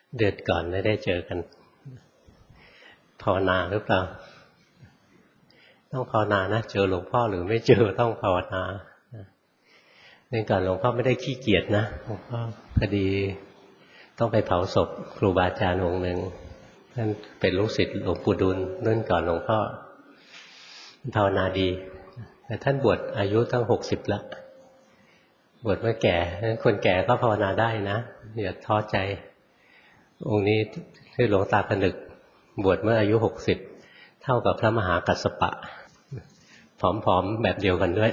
เดือนก่อนไม่ได้เจอกันภาวนาหรือเปล่าต้องภาวนานะเจอหลวงพ่อหรือไม่เจอต้องภาวนาเดือนก่อนหลวงพ่อไม่ได้ขี้เกียจนะหลวงพ่อพอดีต้องไปเผาศพครูบาอาจารย์องค์หนึ่งท่านเป็นลูกศิษย์หลวงปู่ดุลเรื่องก่อนหลวงพ่อภาวนาดีแต่ท่านบวชอายุตั้ง60แล้วบวชเมื่อแก่คนแก่ก็ภาวนาได้นะอย่าท้อใจองค์นี้คือหลวงตาผนึกบวชเมื่ออายุ60เท่ากับพระมหากัสสปะผอมๆแบบเดียวกันด้วย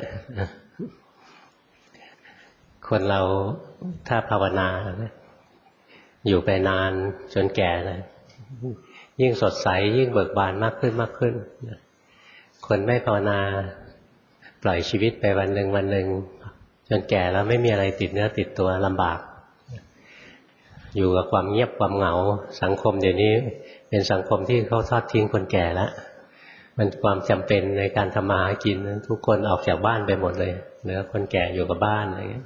คนเราถ้าภาวนาอยู่ไปนานจนแก่นะยิ่งสดใสยิ่งเบิกบานมากขึ้นคนไม่ภาวนาปล่อยชีวิตไปวันหนึ่งจนแก่แล้วไม่มีอะไรติดเนื้อติดตัวลำบากอยู่กับความเงียบความเหงาสังคมเดี๋ยวนี้เป็นสังคมที่เขาทอดทิ้งคนแก่แล้วมันความจำเป็นในการทำมาหากินทุกคนออกจากบ้านไปหมดเลยเหลือคนแก่อยู่กับบ้านอะไรอย่างเงี้ย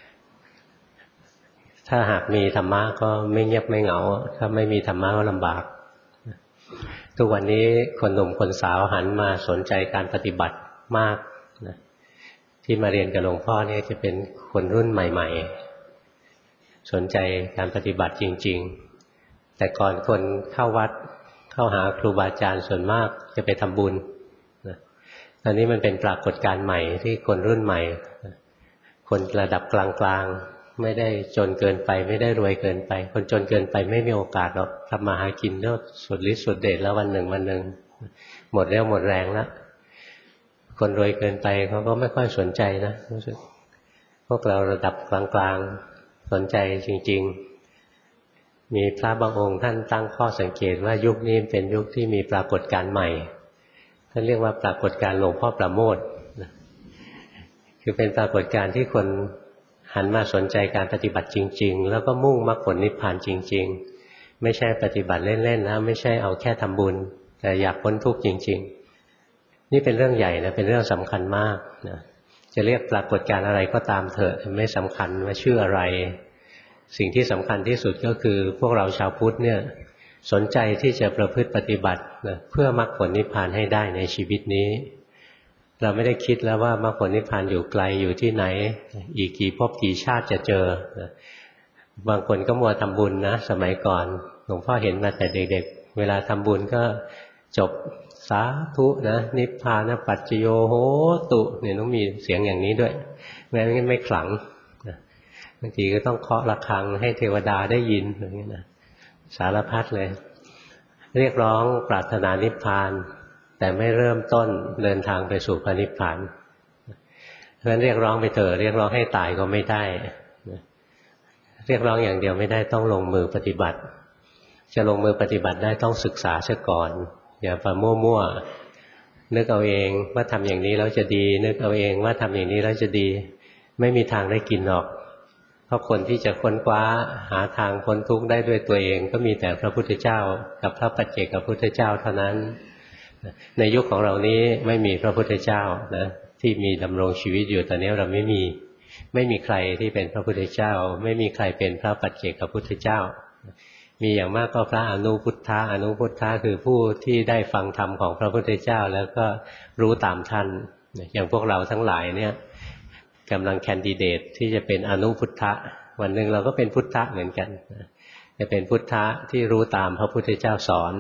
ถ้าหากมีธรรมะก็ไม่เงียบไม่เหงาถ้าไม่มีธรรมะก็ลำบากทุกวันนี้คนหนุ่มคนสาวหันมาสนใจการปฏิบัติมากนะที่มาเรียนกับหลวงพ่อเนี่ยจะเป็นคนรุ่นใหม่ๆสนใจการปฏิบัติจริงๆแต่ก่อนคนเข้าวัดเข้าหาครูบาอาจารย์ส่วนมากจะไปทำบุญนะตอนนี้มันเป็นปรากฏการณ์ใหม่ที่คนรุ่นใหม่คนระดับกลางๆไม่ได้จนเกินไปไม่ได้รวยเกินไปคนจนเกินไปไม่มีโอกาสหรอกทำมาหากินแล้วสุดฤทธิ์สุดเดชแล้ววันหนึ่งหมดเรี่ยวหมดแรงแล้วคนรวยเกินไปเขาก็ไม่ค่อยสนใจนะรู้สึกพวกเราระดับกลางๆสนใจจริงๆมีพระบางองค์ท่านตั้งข้อสังเกตว่ายุคนี้เป็นยุคที่มีปรากฏการณ์ใหม่ท่านเรียกว่าปรากฏการณ์หลวงพ่อประโมทคือเป็นปรากฏการณ์ที่คนหันมาสนใจการปฏิบัติจริงๆแล้วก็มุ่งมรรคผลนิพพานจริงๆไม่ใช่ปฏิบัติเล่นๆนะไม่ใช่เอาแค่ทำบุญแต่อยากพ้นทุกข์จริงๆนี่เป็นเรื่องใหญ่นะเป็นเรื่องสำคัญมากนะจะเรียกปรากฏการณ์อะไรก็ตามเถอะไม่สำคัญว่าชื่ออะไรสิ่งที่สำคัญที่สุดก็คือพวกเราชาวพุทธเนี่ยสนใจที่จะประพฤติปฏิบัตินะเพื่อมรรคผลนิพพานให้ได้ในชีวิตนี้เราไม่ได้คิดแล้วว่ามรรคผลนิพพานอยู่ไกลอยู่ที่ไหนอีกกี่ภพกี่ชาติจะเจอบางคนก็มัวทำบุญนะสมัยก่อนหลวงพ่อเห็นมาแต่เด็กๆเวลาทำบุญก็จบสาธุนะนิพพานปัจจโยโหตุเนี่ยต้องมีเสียงอย่างนี้ด้วยไม่งั้นไม่ขลังบางทีก็ต้องเคาะระฆังให้เทวดาได้ยินอย่างนี้นะสารพัดเลยเรียกร้องปรารถนานิพพานแต่ไม่เริ่มต้นเดินทางไปสู่พระนิพพานเพราะฉะนั้นเรียกร้องไปเถอะเรียกร้องให้ตายก็ไม่ได้เรียกร้องอย่างเดียวไม่ได้ต้องลงมือปฏิบัติจะลงมือปฏิบัติได้ต้องศึกษาซะก่อนอย่าไปมั่วๆนึกเอาเองว่าทำอย่างนี้แล้วจะดีนึกเอาเองว่าทำอย่างนี้แล้วจะดีไม่มีทางได้กินหรอกเพราะคนที่จะค้นคว้าหาทางพ้นทุกข์ได้ด้วยตัวเองก็มีแต่พระพุทธเจ้ากับพระปัจเจกพุทธเจ้าเท่านั้นในยุคของเรานี้ไม่มีพระพุทธเจ้านะที่มีดำรงชีวิตอยู่ตอนนี้เราไม่มีใครที่เป็นพระพุทธเจ้าไม่มีใครเป็นพระปัจเจกพุทธเจ้ามีอย่างมากก็พระอนุพุทธะคือผู้ที่ได้ฟังธรรมของพระพุทธเจ้าแล้วก็รู้ตามท่านอย่างพวกเราทั้งหลายเนี่ยกำลังแคนดิเดตที่จะเป็นอนุพุทธะวันหนึ่งเราก็เป็นพุทธะเหมือนกันจะเป็นพุทธะที่รู้ตามพระพุทธเจ้าสอน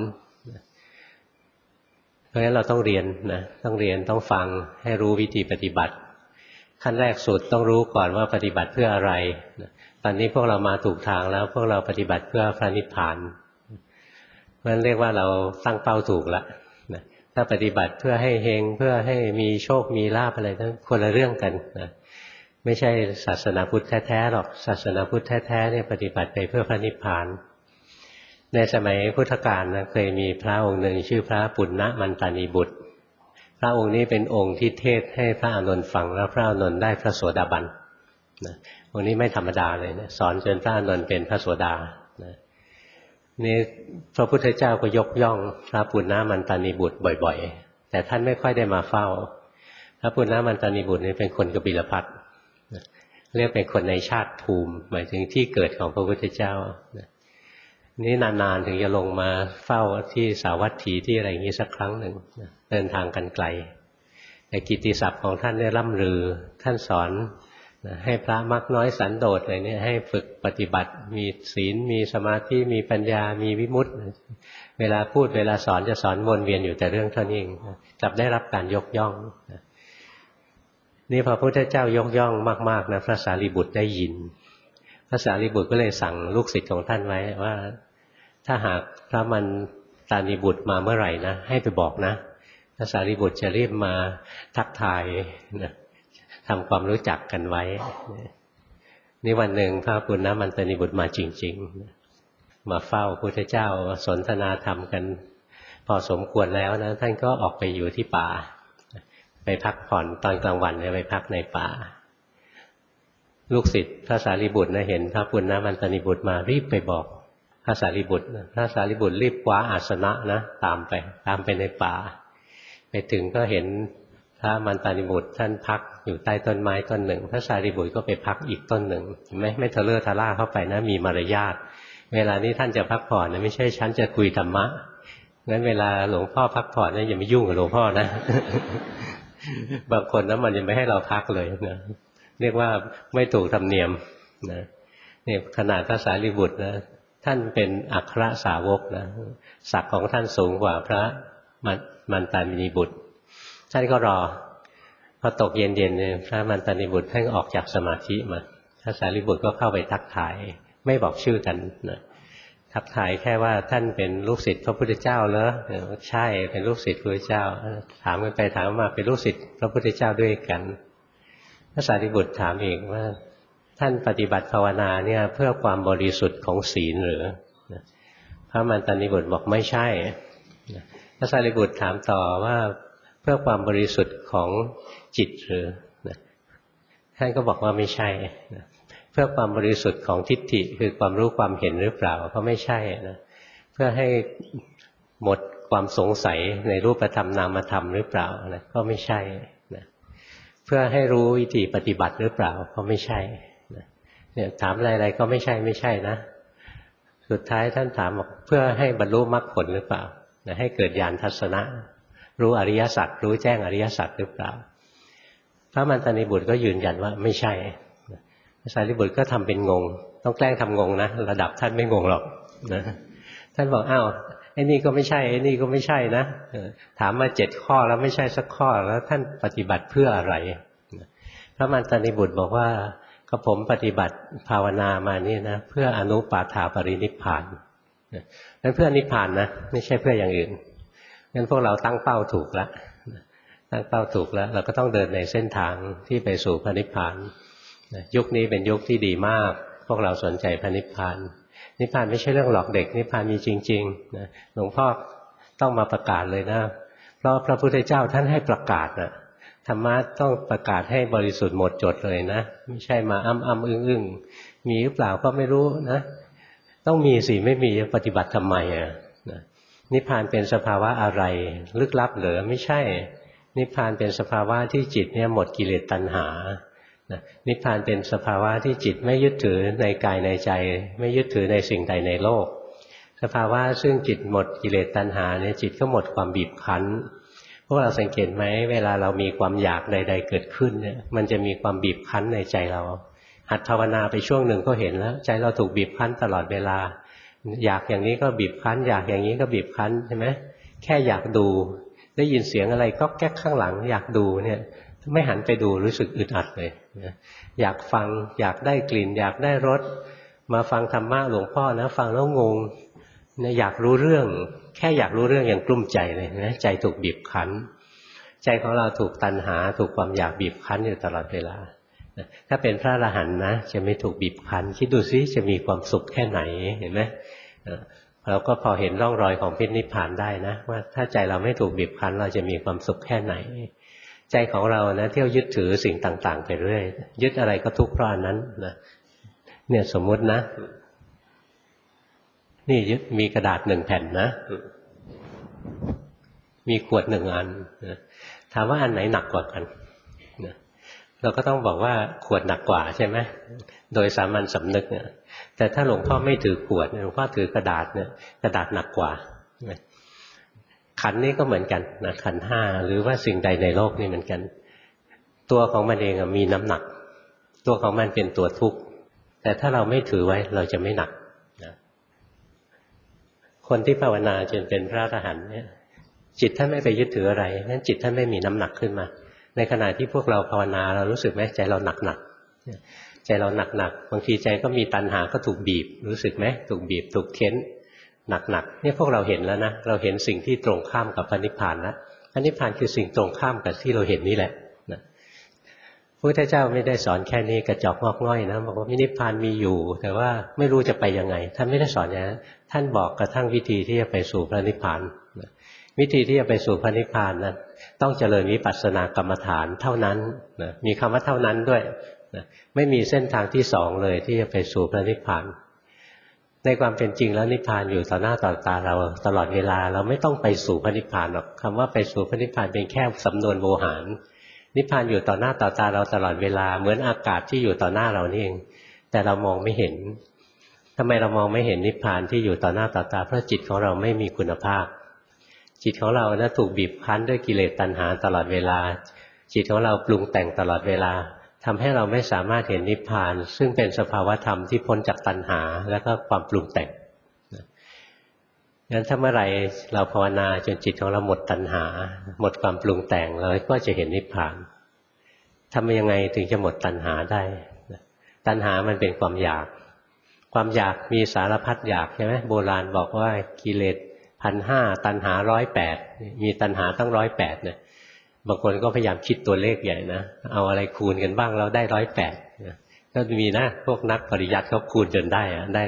เพราะฉะนั้นเราต้องเรียนนะต้องฟังให้รู้วิธีปฏิบัติขั้นแรกสุดต้องรู้ก่อนว่าปฏิบัติเพื่ออะไรตอนนี้พวกเรามาถูกทางแล้วพวกเราปฏิบัติเพื่อพระนิพพานนั่นเรียกว่าเราตั้งเป้าถูกแล้วถ้าปฏิบัติเพื่อให้เฮงเพื่อให้มีโชคมีลาภอะไรทั้งคนละเรื่องกันนะไม่ใช่ศาสนาพุทธแท้ๆหรอกศาสนาพุทธแท้ๆเนี่ยปฏิบัติไปเพื่อพระนิพพานในสมัยพุทธกาลนะเคยมีพระองค์หนึ่งชื่อพระปุณณมันตานีบุตรพระองค์นี้เป็นองค์ที่เทศให้พระอานนท์ฟังแล้วพระอานนท์ได้พระโสดาบันนะองค์นี้ไม่ธรรมดาเลยนะสอนจนพระอานนท์เป็นพระโสดานะนี่พระพุทธเจ้าก็ยกย่องพระปุณณมันตานีบุตรบ่อยๆแต่ท่านไม่ค่อยได้มาเฝ้าพระปุณณมันตานีบุตรนี่เป็นคนกบิลพัสต์เรียกเป็นคนในชาติภูมิหมายถึงที่เกิดของพระพุทธเจ้านี่นานๆถึงจะลงมาเฝ้าที่สาวัตถีที่อะไรอย่างนี้สักครั้งหนึ่งเดินทางกันไกลแต่กิตติศัพท์ของท่านเนี่ยร่ำลือท่านสอนให้พระมักน้อยสันโดษอะไรเนี่ยให้ฝึกปฏิบัติมีศีลมีสมาธิมีปัญญามีวิมุตติเวลาพูดเวลาสอนจะสอนวนเวียนอยู่แต่เรื่องเท่านี้เองกลับได้รับการยกย่องนี่พอพระพุทธเจ้ายกย่องมากๆนะพระสารีบุตรได้ยินพระสารีบุตรก็เลยสั่งลูกศิษย์ของท่านไว้ว่าถ้าหากพระมันตานีบุตรมาเมื่อไหร่นะให้ไปบอกนะพระสารีบุตรจะรีบมาทักทายนะทำความรู้จักกันไว้นี่วันหนึ่งพระปุณณมันตานีบุตรมาจริงๆมาเฝ้าพระพุทธเจ้าสนทนาธรรมกันพอสมควรแล้วนะท่านก็ออกไปอยู่ที่ป่าไปพักผ่อนตอนกลางวันไปพักในป่าลูกศิษย์พระสารีบุตรนะเห็นพระปุณณมันตานีบุตรมารีบไปบอกพระสารีบุตรพระสารีบุตรรีบคว้าอาสนะนะตามไปในป่าไปถึงก็เห็นพระมันตานีบุตรท่านพักอยู่ใต้ต้นไม้ต้นหนึ่งพระสารีบุตรก็ไปพักอีกต้นหนึ่งเห็นไหมไม่ทะเลาะทะล่าเข้าไปนะมีมารยาทเวลานี้ท่านจะพักผ่อนนะไม่ใช่ฉันจะคุยธรรมะงั้นเวลาหลวงพ่อพักผ่อนนะอย่ามายุ่งกับหลวงพ่อนะบางคนนะมันยังไม่ให้เราพักเลยนะเรียกว่าไม่ถูกธรรมเนียมนะนี่ขนาดพระสารีบุตรนะท่านเป็นอัครสาวกนะศักดิ์ของท่านสูงกว่าพระมันตานีบุตรท่านก็รอพอตกเย็นๆพระมันตานีบุตรท่านออกจากสมาธิมาพระสารีบุตรก็เข้าไปทักทายไม่บอกชื่อกันนะทักทายแค่ว่าท่านเป็นลูกศิษย์พระพุทธเจ้าเหรอใช่เป็นลูกศิษย์พระพุทธเจ้าถามกันไปถามมาเป็นลูกศิษย์พระพุทธเจ้าด้วยกันพระสารีบุตรถามเองว่าท่านปฏิบัติภาวนาเนี่ยเพื่อความบริสุทธิ์ของศีลหรือพระมันตานีบุตรบอกไม่ใช่พระสารีบุตรถามต่อว่าเพื่อความบริสุทธิ์ของจิตหรือท่านก็บอกว่าไม่ใช่เพื่อความบริสุทธิ์ของทิฏฐิคือความรู้ความเห็นหรือเปล่าก็ไม่ใช่นะเพื่อให้หมดความสงสัยในรูปธรรมนามธรรมหรือเปล่านะก็ไม่ใช่นะเพื่อให้รู้วิธีปฏิบัติหรือเปล่าก็ไม่ใช่นะเนี่ยถามอะไรๆก็ไม่ใช่นะสุดท้ายท่านถามบอกเพื่อให้บรรลุมรรคผลหรือเปล่านะให้เกิดญาณทัศนะรู้อริยสัจรู้แจ้งอริยสัจหรือเปล่าพระมันตานีบุตรก็ยืนยันว่าไม่ใช่พระสารีบุตรก็ทำเป็นงงต้องแกล้งทำงงนะระดับท่านไม่งงหรอกนะท่านบอกอ้าวไอ้นี่ก็ไม่ใช่ไอ้นี่ก็ไม่ใช่นะถามมา7 ข้อแล้วไม่ใช่สักข้อแล้วท่านปฏิบัติเพื่ออะไรพระมันตานีบุตรบอกว่าก็ผมปฏิบัติภาวนามานี่นะเพื่ออนุปาทาปรินิพพานนั่นเพื่อนิพพานนะไม่ใช่เพื่ออย่างอื่นงั้นพวกเราตั้งเป้าถูกแล้วตั้งเป้าถูกแล้วเราก็ต้องเดินในเส้นทางที่ไปสู่พระนิพพานยุคนี้เป็นยุคที่ดีมากพวกเราสนใจพระนิพพานนิพพานไม่ใช่เรื่องหลอกเด็กนิพพานมีจริงๆนะหลวงพ่อต้องมาประกาศเลยนะเพราะพระพุทธเจ้าท่านให้ประกาศนะธรรมะต้องประกาศให้บริสุทธิ์หมดจดเลยนะไม่ใช่มาอ้ำอึ้งมีหรือเปล่าก็ไม่รู้นะต้องมีสิไม่มีปฏิบัติทำไมอ่ะนิพพานเป็นสภาวะอะไรลึกลับหรือไม่ใช่นิพพานเป็นสภาวะที่จิตเนี่ยหมดกิเลสตัณหานิพพานเป็นสภาวะที่จิตไม่ยึดถือในกายในใจไม่ยึดถือในสิ่งใดในโลกสภาวะซึ่งจิตหมดกิเลสตัณหาเนี่ยจิตก็หมดความบีบคั้นพวกเราสังเกตไหมเวลาเรามีความอยากใดๆเกิดขึ้นเนี่ยมันจะมีความบีบคั้นในใจเราหัดภาวนาไปช่วงหนึ่งก็เห็นแล้วใจเราถูกบีบคั้นตลอดเวลาอยากอย่างนี้ก็บีบคั้นอยากอย่างนี้ก็บีบคั้นใช่ไหมแค่อยากดูได้ยินเสียงอะไรก็แก๊กข้างหลังอยากดูเนี่ยไม่หันไปดูรู้สึกอึดอัดเลยอยากฟังอยากได้กลิ่นอยากได้รสมาฟังธรรมะหลวงพ่อนะฟังแล้วงงเนี่ยอยากรู้เรื่องแค่อยากรู้เรื่องยังกลุ้มใจเลยนะใจถูกบีบคั้นใจของเราถูกตัณหาถูกความอยากบีบคั้นอยู่ตลอดเวลาถ้าเป็นพระอรหันต์นะจะไม่ถูกบีบคั้นคิดดูซิจะมีความสุขแค่ไหนเห็นไหมเราก็พอเห็นร่องรอยของพินิพพานได้นะว่าถ้าใจเราไม่ถูกบีบคั้นเราจะมีความสุขแค่ไหนใจของเรานะเที่ยวยึดถือสิ่งต่างๆไปเรื่อยยึดอะไรก็ทุกข์เพราะอันนั้นนะเนี่ยสมมุตินะนี่ยึดมีกระดาษ1 แผ่นนะมีขวด1 อันนะถามว่าอันไหนหนักกว่ากันนะเราก็ต้องบอกว่าขวดหนักกว่าใช่ไหมโดยสามัญสำนึกเนี่ยแต่ถ้าหลวงพ่อไม่ถือขวดหลวงพ่อถือกระดาษเนี่ยกระดาษหนักกว่าขันนี้ก็เหมือนกันนะขันห้าหรือว่าสิ่งใดในโลกนี่เหมือนกันตัวของมันเองมีน้ำหนักตัวของมันเป็นตัวทุกข์แต่ถ้าเราไม่ถือไว้เราจะไม่หนักนะคนที่ภาวนาจนเป็นพระอรหันต์เนี่ยจิตท่านไม่ไปยึดถืออะไรนั้นจิตท่านไม่มีน้ำหนักขึ้นมาในขณะที่พวกเราภาวนาเรารู้สึกไหมใจเราหนักใจเราหนักบางทีใจก็มีตัณหาก็ถูกบีบรู้สึกไหมถูกบีบถูกเค้นหนักเนี่ยพวกเราเห็นแล้วนะเราเห็นสิ่งที่ตรงข้ามกับพระนิพพานแล้วพระนิพพานคือสิ่งตรงข้ามกับที่เราเห็นนี่แหละนะพระพุทธเจ้าไม่ได้สอนแค่นี้กระจอกงอกง่อยนะบอกว่านิพพานมีอยู่แต่ว่าไม่รู้จะไปยังไงท่านไม่ได้สอนอย่างนั้นท่านบอกกระทั่งวิธีที่จะไปสู่พระนิพพานวิธีที่จะไปสู่พระนิพพานนั้นต้องเจริญวิปัสสนากรรมฐานเท่านั้นนะมีคำว่าเท่านั้นด้วยนะไม่มีเส้นทางที่สองเลยที่จะไปสู่พระนิพพานในความเป็นจริงแล้วนิพพานอยู่ต่อหน้าต่อตาเราตลอดเวลาเราไม่ต้องไปสู่พระนิพพานหรอกคำว่าไปสู่พระนิพพานเป็นแค่สำนวนโวหารนิพพานอยู่ต่อหน้าต่อตาเราตลอดเวลาเหมือนอากาศที่อยู่ต่อหน้าเรานี่เองแต่เรามองไม่เห็นทำไมเรามองไม่เห็นนิพพานที่อยู่ต่อหน้าต่อตาเพราะจิตของเราไม่มีคุณภาพจิตของเรานะถูกบีบคั้นด้วยกิเลสตัณหาตลอดเวลาจิตของเราปรุงแต่งตลอดเวลาทำให้เราไม่สามารถเห็นนิพพานซึ่งเป็นสภาวธรรมที่พ้นจากตัณหาและก็ความปรุงแต่งงั้นถ้าเมื่อไหร่เราภาวนาจนจิตของเราหมดตัณหาหมดความปรุงแต่งเราก็จะเห็นนิพพานทำยังไงถึงจะหมดตัณหาได้ตัณหามันเป็นความอยากความอยากมีสารพัดอยากใช่ไหมโบราณบอกว่ากิเลส1,500ตัณหา108มีตัณหาตั้ง108เนี่ยบางคนก็พยายามคิดตัวเลขใหญ่นะเอาอะไรคูณกันบ้างเราได้108ก็มีนะพวกนักปริยัติเขาคูณจนได้ได้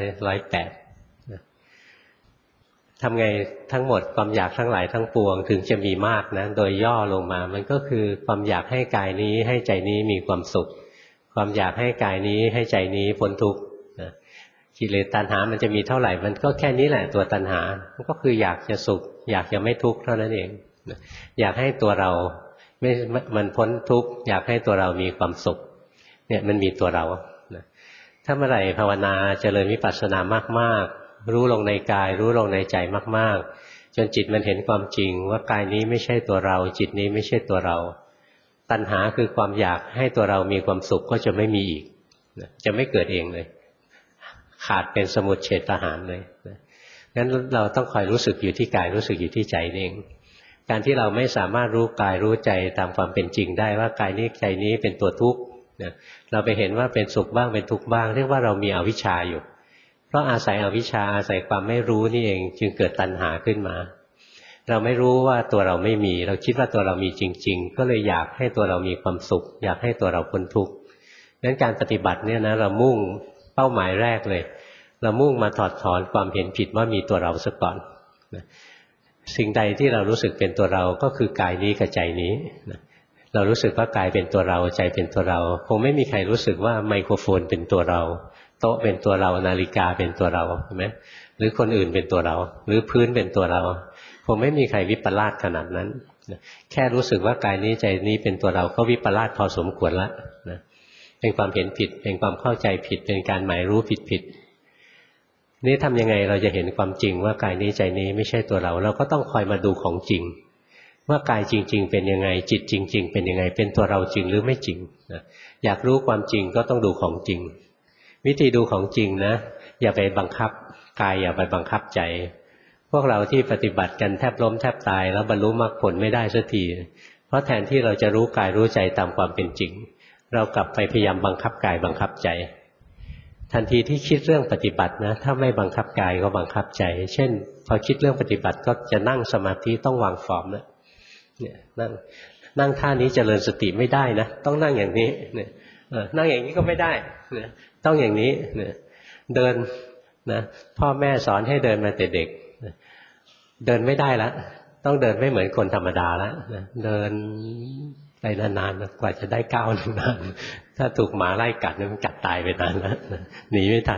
108ทำไงทั้งหมดความอยากทั้งหลายทั้งปวงถึงจะมีมากนะโดยย่อลงมามันก็คือความอยากให้กายนี้ให้ใจนี้มีความสุขความอยากให้กายนี้ให้ใจนี้พ้นทุกข์กิเลสตัณหามันจะมีเท่าไหร่มันก็แค่นี้แหละตัวตัณหามันก็คืออยากจะสุขอยากจะไม่ทุกข์เท่านั้นเองอยากให้ตัวเรามันพ้นทุกข์อยากให้ตัวเรามีความสุขเนี่ยมันมีตัวเราถ้าเมื่อไหร่ภาวนาเจริญวิปัสสนามากๆรู้ลงในกายรู้ลงในใจมากๆจนจิตมันเห็นความจริงว่ากายนี้ไม่ใช่ตัวเราจิตนี้ไม่ใช่ตัวเราตัณหาคือความอยากให้ตัวเรามีความสุขก็จะไม่มีอีกจะไม่เกิดเองเลยขาดเป็นสมุจเฉทหารเลยงั้นเราต้องคอยรู้สึกอยู่ที่กายรู้สึกอยู่ที่ใจเองการที่เราไม่สามารถรู้กายรู้ใจตามความเป็นจริงได้ว่ากายนี้ใจนี้เป็นตัวทุกข์เราไปเห็นว่าเป็นสุขบ้างเป็นทุกข์บ้างเรียกว่าเรามีอวิชชาอยู่เพราะอาศัยอวิชชาอาศัยความไม่รู้นี่เองจึงเกิดตัณหาขึ้นมาเราไม่รู้ว่าตัวเราไม่มีเราคิดว่าตัวเรามีจริงๆก็เลยอยากให้ตัวเรามีความสุขอยากให้ตัวเราพ้นทุกข์งั้นการปฏิบัติเนี่ยนะเรามุ่งเป้าหมายแรกเลยเรามุ่งมาถอดถอนความเห็นผิดว่ามีตัวเราซะก่อนสิ่งใดที่เรารู้สึกเป็นตัวเราก็คือกายนี้กับใจนี้เรารู้สึกว่ากายเป็นตัวเราใจเป็นตัวเราคงไม่มีใครรู้สึกว่าไมโครโฟนเป็นตัวเราโต๊ะเป็นตัวเรานาฬิกาเป็นตัวเราใช่ไหมหรือคนอื่นเป็นตัวเราหรือพื้นเป็นตัวเราคงไม่มีใครวิปลาสขนาดนั้นแค่รู้สึกว่ากายนี้ใจนี้เป็นตัวเราก็วิปลาสพอสมควรแล้วนะเป็นความเห็นผิดเป็นความเข้าใจผิดเป็นการหมายรู้ผิดนี่ทำยังไงเราจะเห็นความจริงว่ากายนี้ใจนี้ไม่ใช่ตัวเราเราก็ต้องคอยมาดูของจริงว่ากายจริงๆเป็นยังไงจิตจริงๆเป็นยังไงเป็นตัวเราจริงหรือไม่จริงอยากรู้ความจริงก็ต้องดูของจริงวิธีดูของจริงนะอย่าไปบังคับกายอย่าไปบังคับใจพวกเราที่ปฏิบัติกันแทบล้มแทบตายแล้วบรรลุมรรคผลไม่ได้สักทีเพราะแทนที่เราจะรู้กายรู้ใจตามความเป็นจริงเรากลับไปพยายามบังคับกายบังคับใจทันทีที่คิดเรื่องปฏิบัตินะถ้าไม่บังคับกายก็บังคับใจเช่นพอคิดเรื่องปฏิบัติก็จะนั่งสมาธิต้องวางฟอร์มนะเนี่ยนั่งท่านี้เจริญสติไม่ได้นะต้องนั่งอย่างนี้เนี่ยนั่งอย่างนี้ก็ไม่ได้เนี่ยต้องอย่างนี้เนี่ยเดินนะพ่อแม่สอนให้เดินมาแต่เด็กเดินไม่ได้แล้วต้องเดินไม่เหมือนคนธรรมดาแล้วเดินไปนานๆกว่าจะได้ก้าวหนึ่งถ้าถูกหมาไล่กัดมันกัดตายไปนานแล้วหนีไม่ทัน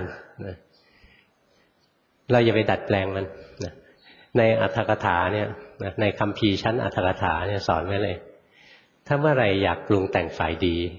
เราอย่าไปดัดแปลงมันในอรรถกถาเนี่ยในคัมภีร์ชั้นอรรถกถาเนี่ยสอนไว้เลยถ้าเมื่อไรอยากปรุงแต่งฝ่ายดี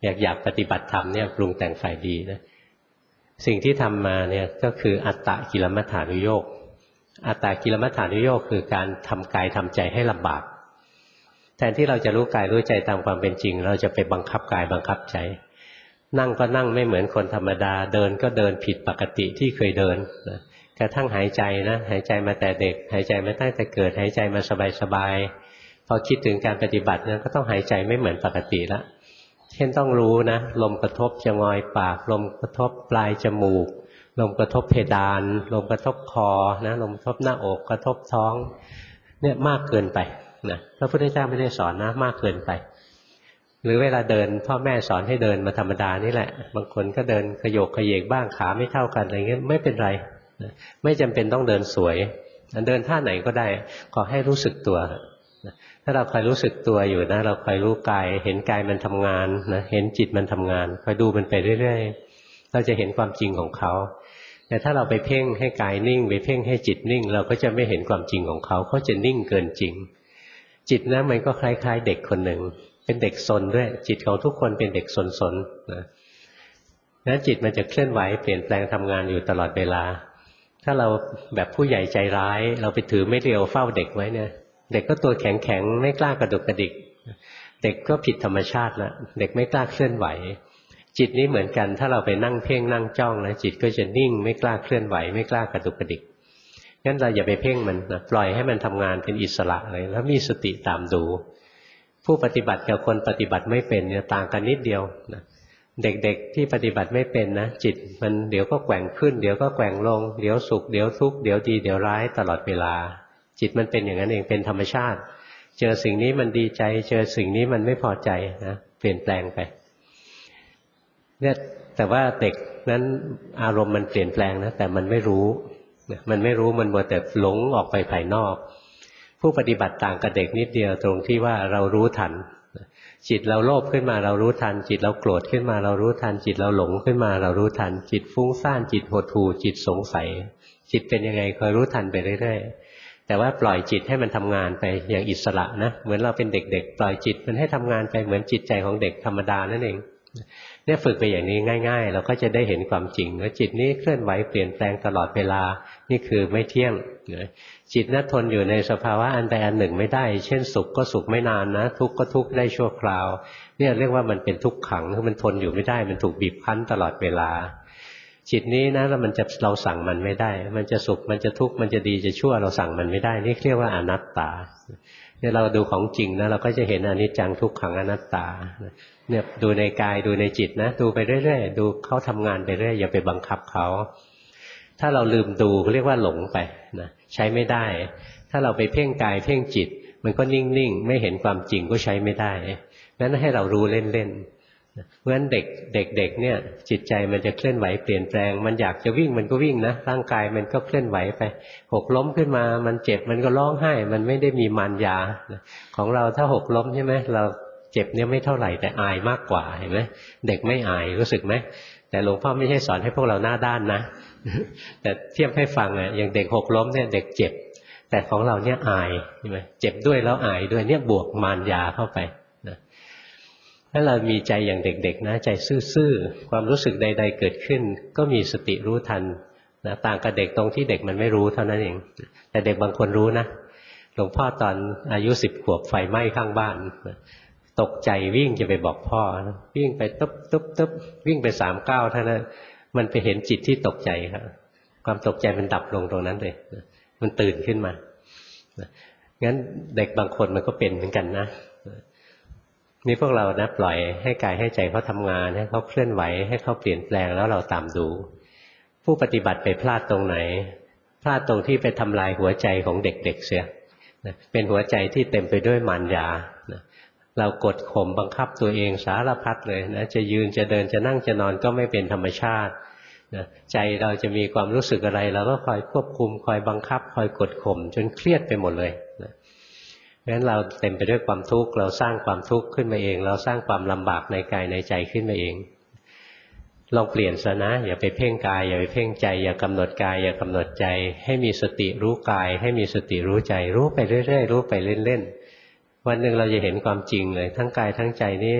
อยากปฏิบัติธรรมเนี่ยปรุงแต่งฝ่ายดีนะสิ่งที่ทำมาเนี่ยก็คืออัตตกิลมัฏฐานุโยคอัตตกิลมัฏฐานุโยคคือการทำกายทำใจให้ลำบากแทนที่เราจะรู้กายรู้ใจตามความเป็นจริงเราจะไปบังคับกายบังคับใจนั่งก็นั่งไม่เหมือนคนธรรมดาเดินก็เดินผิดปกติที่เคยเดินนะกระทั่งหายใจนะหายใจมาแต่เด็กหายใจมาตั้งแต่เกิดหายใจมาสบายๆพอคิดถึงการปฏิบัติเนี่ยก็ต้องหายใจไม่เหมือนปกติละเช่นต้องรู้นะลมกระทบจงอยปากลมกระทบปลายจมูกลมกระทบเพดานลมกระทบคอนะลมกระทบหน้าอกกระทบท้องเนี่ยมากเกินไปนะพระพุทธเจ้าไม่ได้สอนนะมากเกินไปหรือเวลาเดินพ่อแม่สอนให้เดินมาธรรมดานี่แหละบางคนก็เดินขยโกขยเยกบ้างขาไม่เท่ากันอะไรเงี้ยไม่เป็นไรไม่จำเป็นต้องเดินสวยเดินท่าไหนก็ได้ขอให้รู้สึกตัวถ้าเราคอยรู้สึกตัวอยู่นะเราคอยรู้กายเห็นกายมันทำงานนะเห็นจิตมันทำงานคอยดูมันไปเรื่อยๆเราจะเห็นความจริงของเขาแต่ถ้าเราไปเพ่งให้กายนิ่งไปเพ่งให้จิตนิ่งเราก็จะไม่เห็นความจริงของเขาเขาจะนิ่งเกินจริงจิตนะมันก็คล้ายๆเด็กคนหนึ่งเป็นเด็กซนด้วยจิตของทุกคนเป็นเด็กซนๆนะนั้นจิตมันจะเคลื่อนไหวเปลี่ยนแปลงทำงานอยู่ตลอดเวลาถ้าเราแบบผู้ใหญ่ใจร้ายเราไปถือไม่เรียวเฝ้าเด็กไว้เนี่ยเด็กก็ตัวแข็งๆไม่กล้ากระดุกกระดิกเด็กก็ผิดธรรมชาติละเด็กไม่กล้าเคลื่อนไหวจิตนี้เหมือนกันถ้าเราไปนั่งเพ่งนั่งจ้องนะจิตก็จะนิ่งไม่กล้าเคลื่อนไหวไม่กล้ากระดุกกระดิกงั้นเราอย่าไปเพ่งมันนะปล่อยให้มันทำงานเป็นอิสระเลยแล้วมีสติตามดูผู้ปฏิบัติกับคนปฏิบัติไม่เป็นเนี่ยต่างกันนิดเดียวนะเด็กๆที่ปฏิบัติไม่เป็นนะจิตมันเดี๋ยวก็แกว่งขึ้นเดี๋ยวก็แกว่งลงเดี๋ยวสุขเดี๋ยวทุกข์เดี๋ยวดีเดี๋ยวร้ายตลอดเวลาจิตมันเป็นอย่างนั้นเองเป็นธรรมชาติเจอสิ่งนี้มันดีใจเจอสิ่งนี้มันไม่พอใจนะเปลี่ยนแปลงไปเนี่ยแต่ว่าเด็กนั้นอารมณ์มันเปลี่ยนแปลงนะแต่มันไม่รู้มันมัวแต่หลงออกไปภายนอกผู้ปฏิบัติต่างกับเด็กนิดเดียวตรงที่ว่าเรารู้ทันจิตเราโลภขึ้นมาเรารู้ทันจิตเราโกรธขึ้นมาเรารู้ทันจิตเราหลงขึ้นมาเรารู้ทันจิตฟุ้งซ่านจิตหดหู่จิตสงสัยจิตเป็นยังไงคอยรู้ทันไปเรื่อยๆแต่ว่าปล่อยจิตให้มันทำงานไปอย่างอิสระนะเหมือนเราเป็นเด็กๆปล่อยจิตมันให้ทำงานไปเหมือนจิตใจของเด็กธรรมดานั่นเองเนี่ยฝึกไปอย่างนี้ง่ายๆเราก็จะได้เห็นความจริงว่าจิตนี้เคลื่อนไหวเปลี่ยนแปลงตลอดเวลานี่คือไม่เที่ยงจิตนั้นทนอยู่ในสภาวะอันใดอันหนึ่งไม่ได้เช่นสุขก็สุขไม่นานนะทุกข์ก็ทุกข์ได้ชั่วคราวเนี่ยเรียกว่ามันเป็นทุกขังคือมันทนอยู่ไม่ได้มันถูกบีบคั้นตลอดเวลาจิตนี้นะแล้วเราสั่งมันไม่ได้มันจะสุขมันจะทุกข์มันจะดีจะชั่วเราสั่งมันไม่ได้นี่เรียกว่าอนัตตาเนี่ยเราดูของจริงนะเราก็จะเห็นอนิจจังทุกขังอนัตตาเนี่ยดูในกายดูในจิตนะดูไปเรื่อยๆดูเขาทำงานไปเรื่อยอย่าไปบังคับเขาถ้าเราลืมดูเรียกว่าหลงไปนะใช้ไม่ได้ถ้าเราไปเพ่งกายเพ่งจิตมันก็นิ่งๆไม่เห็นความจริงก็ใช้ไม่ได้งั้นให้เรารู้เล่นๆเพราะฉะนั้นเด็กเนี่ยจิตใจมันจะเคลื่อนไหวเปลี่ยนแปลงมันอยากจะวิ่งมันก็วิ่งนะร่างกายมันก็เคลื่อนไหวไปหกล้มขึ้นมามันเจ็บมันก็ร้องไห้มันไม่ได้มีมารยาของเราถ้าหกล้มใช่ไหมเราเจ็บเนี่ยไม่เท่าไหร่แต่อายมากกว่าเห็นไหมเด็กไม่อายรู้สึกไหมแต่หลวงพ่อไม่ใช่สอนให้พวกเราหน้าด้านนะแต่เทียบให้ฟังอ่ะอย่างเด็กหกล้มเนี่ยเด็กเจ็บแต่ของเราเนี่ยอายใช่ไหมเจ็บด้วยแล้วอายด้วยเนี่ยบวกมารยาเข้าไปนะถ้าเรามีใจอย่างเด็กๆนะใจซื่อๆความรู้สึกใดๆเกิดขึ้นก็มีสติรู้ทันนะต่างกับเด็กตรงที่เด็กมันไม่รู้เท่านั้นเองแต่เด็กบางคนรู้นะหลวงพ่อตอนอายุ10 ขวบไฟไหม้ข้างบ้านตกใจวิ่งจะไปบอกพ่อวิ่งไปตุ๊บวิ่งไป3 ก้าวเท่านั้นมันไปเห็นจิตที่ตกใจครับความตกใจมันดับลงตรงนั้นเลยมันตื่นขึ้นมางั้นเด็กบางคนมันก็เป็นเหมือนกันนะนี่พวกเรานะปล่อยให้กายให้ใจเขาทำงานให้เขาเคลื่อนไหวให้เขาเปลี่ยนแปลงแล้วเราตามดูผู้ปฏิบัติไปพลาดตรงไหนพลาดตรงที่ไปทำลายหัวใจของเด็กๆเสียเป็นหัวใจที่เต็มไปด้วยมารยาเรากดข่มบังคับตัวเองสารพัดเลยนะจะยืนจะเดินจะนั่งจะนอนก็ไม่เป็นธรรมชาตินะใจเราจะมีความรู้สึกอะไรเราก็คอยควบคุมคอยบังคับคอยกดข่มจนเครียดไปหมดเลยนะงั้นเราเต็มไปด้วยความทุกข์เราสร้างความทุกข์ขึ้นมาเองเราสร้างความลำบากในกายในใจขึ้นมาเองลองเปลี่ยนซะนะอย่าไปเพ่งกายอย่าไปเพ่งใจอย่ากำหนดกายอย่ากำหนดใจให้มีสติรู้กายให้มีสติรู้ใจรู้ไปเรื่อยๆรู้ไปเล่นๆวันหนึ่งเราจะเห็นความจริงเลยทั้งกายทั้งใจนี้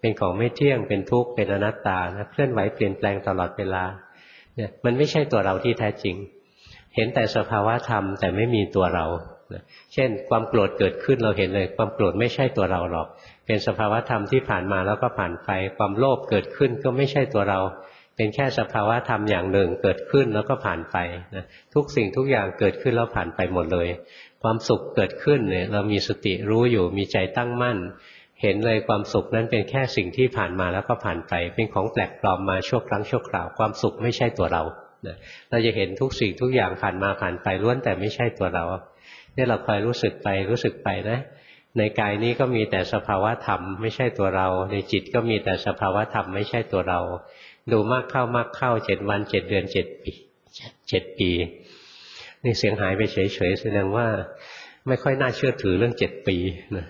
เป็นของไม่เที่ยงเป็นทุกข์เป็นอนัตตานะเคลื่อนไหวเปลี่ยนแปลงตลอดเวลาเนี่ยมันไม่ใช่ตัวเราที่แท้จริงเห็นแต่สภาวะธรรมแต่ไม่มีตัวเราเช่นความโกรธเกิดขึ้นเราเห็นเลยความโกรธไม่ใช่ตัวเราหรอกเป็นสภาวะธรรมที่ผ่านมาแล้วก็ผ่านไปความโลภเกิดขึ้นก็ไม่ใช่ตัวเราเป็นแค่สภาวะธรรมอย่างหนึ่งเกิดขึ้นแล้วก็ผ่านไปนะทุกสิ่งทุกอย่างเกิดขึ้นแล้วผ่านไปหมดเลยความสุขเกิดขึ้นเนี่ยเรามีสติรู้อยู่มีใจตั้งมั่นเห็นเลยความสุขนั้นเป็นแค่สิ่งที่ผ่านมาแล้วก็ผ่านไปเป็นของแปลกปลอมมาชั่วครั้งชั่วคราวความสุขไม่ใช่ตัวเราเราจะเห็นทุกสิ่งทุกอย่างผ่านมาผ่านไปล้วนแต่ไม่ใช่ตัวเราเนี่ยเราคอยรู้สึกไปนะในกายนี้ก็มีแต่สภาวะธรรมไม่ใช่ตัวเราในจิตก็มีแต่สภาวะธรรมไม่ใช่ตัวเราดูมากเข้า7 วัน7 เดือน7 ปีนี่เสียงหายไปเฉยๆแสดงว่าไม่ค่อยน่าเชื่อถือเรื่อง7 ปีนะ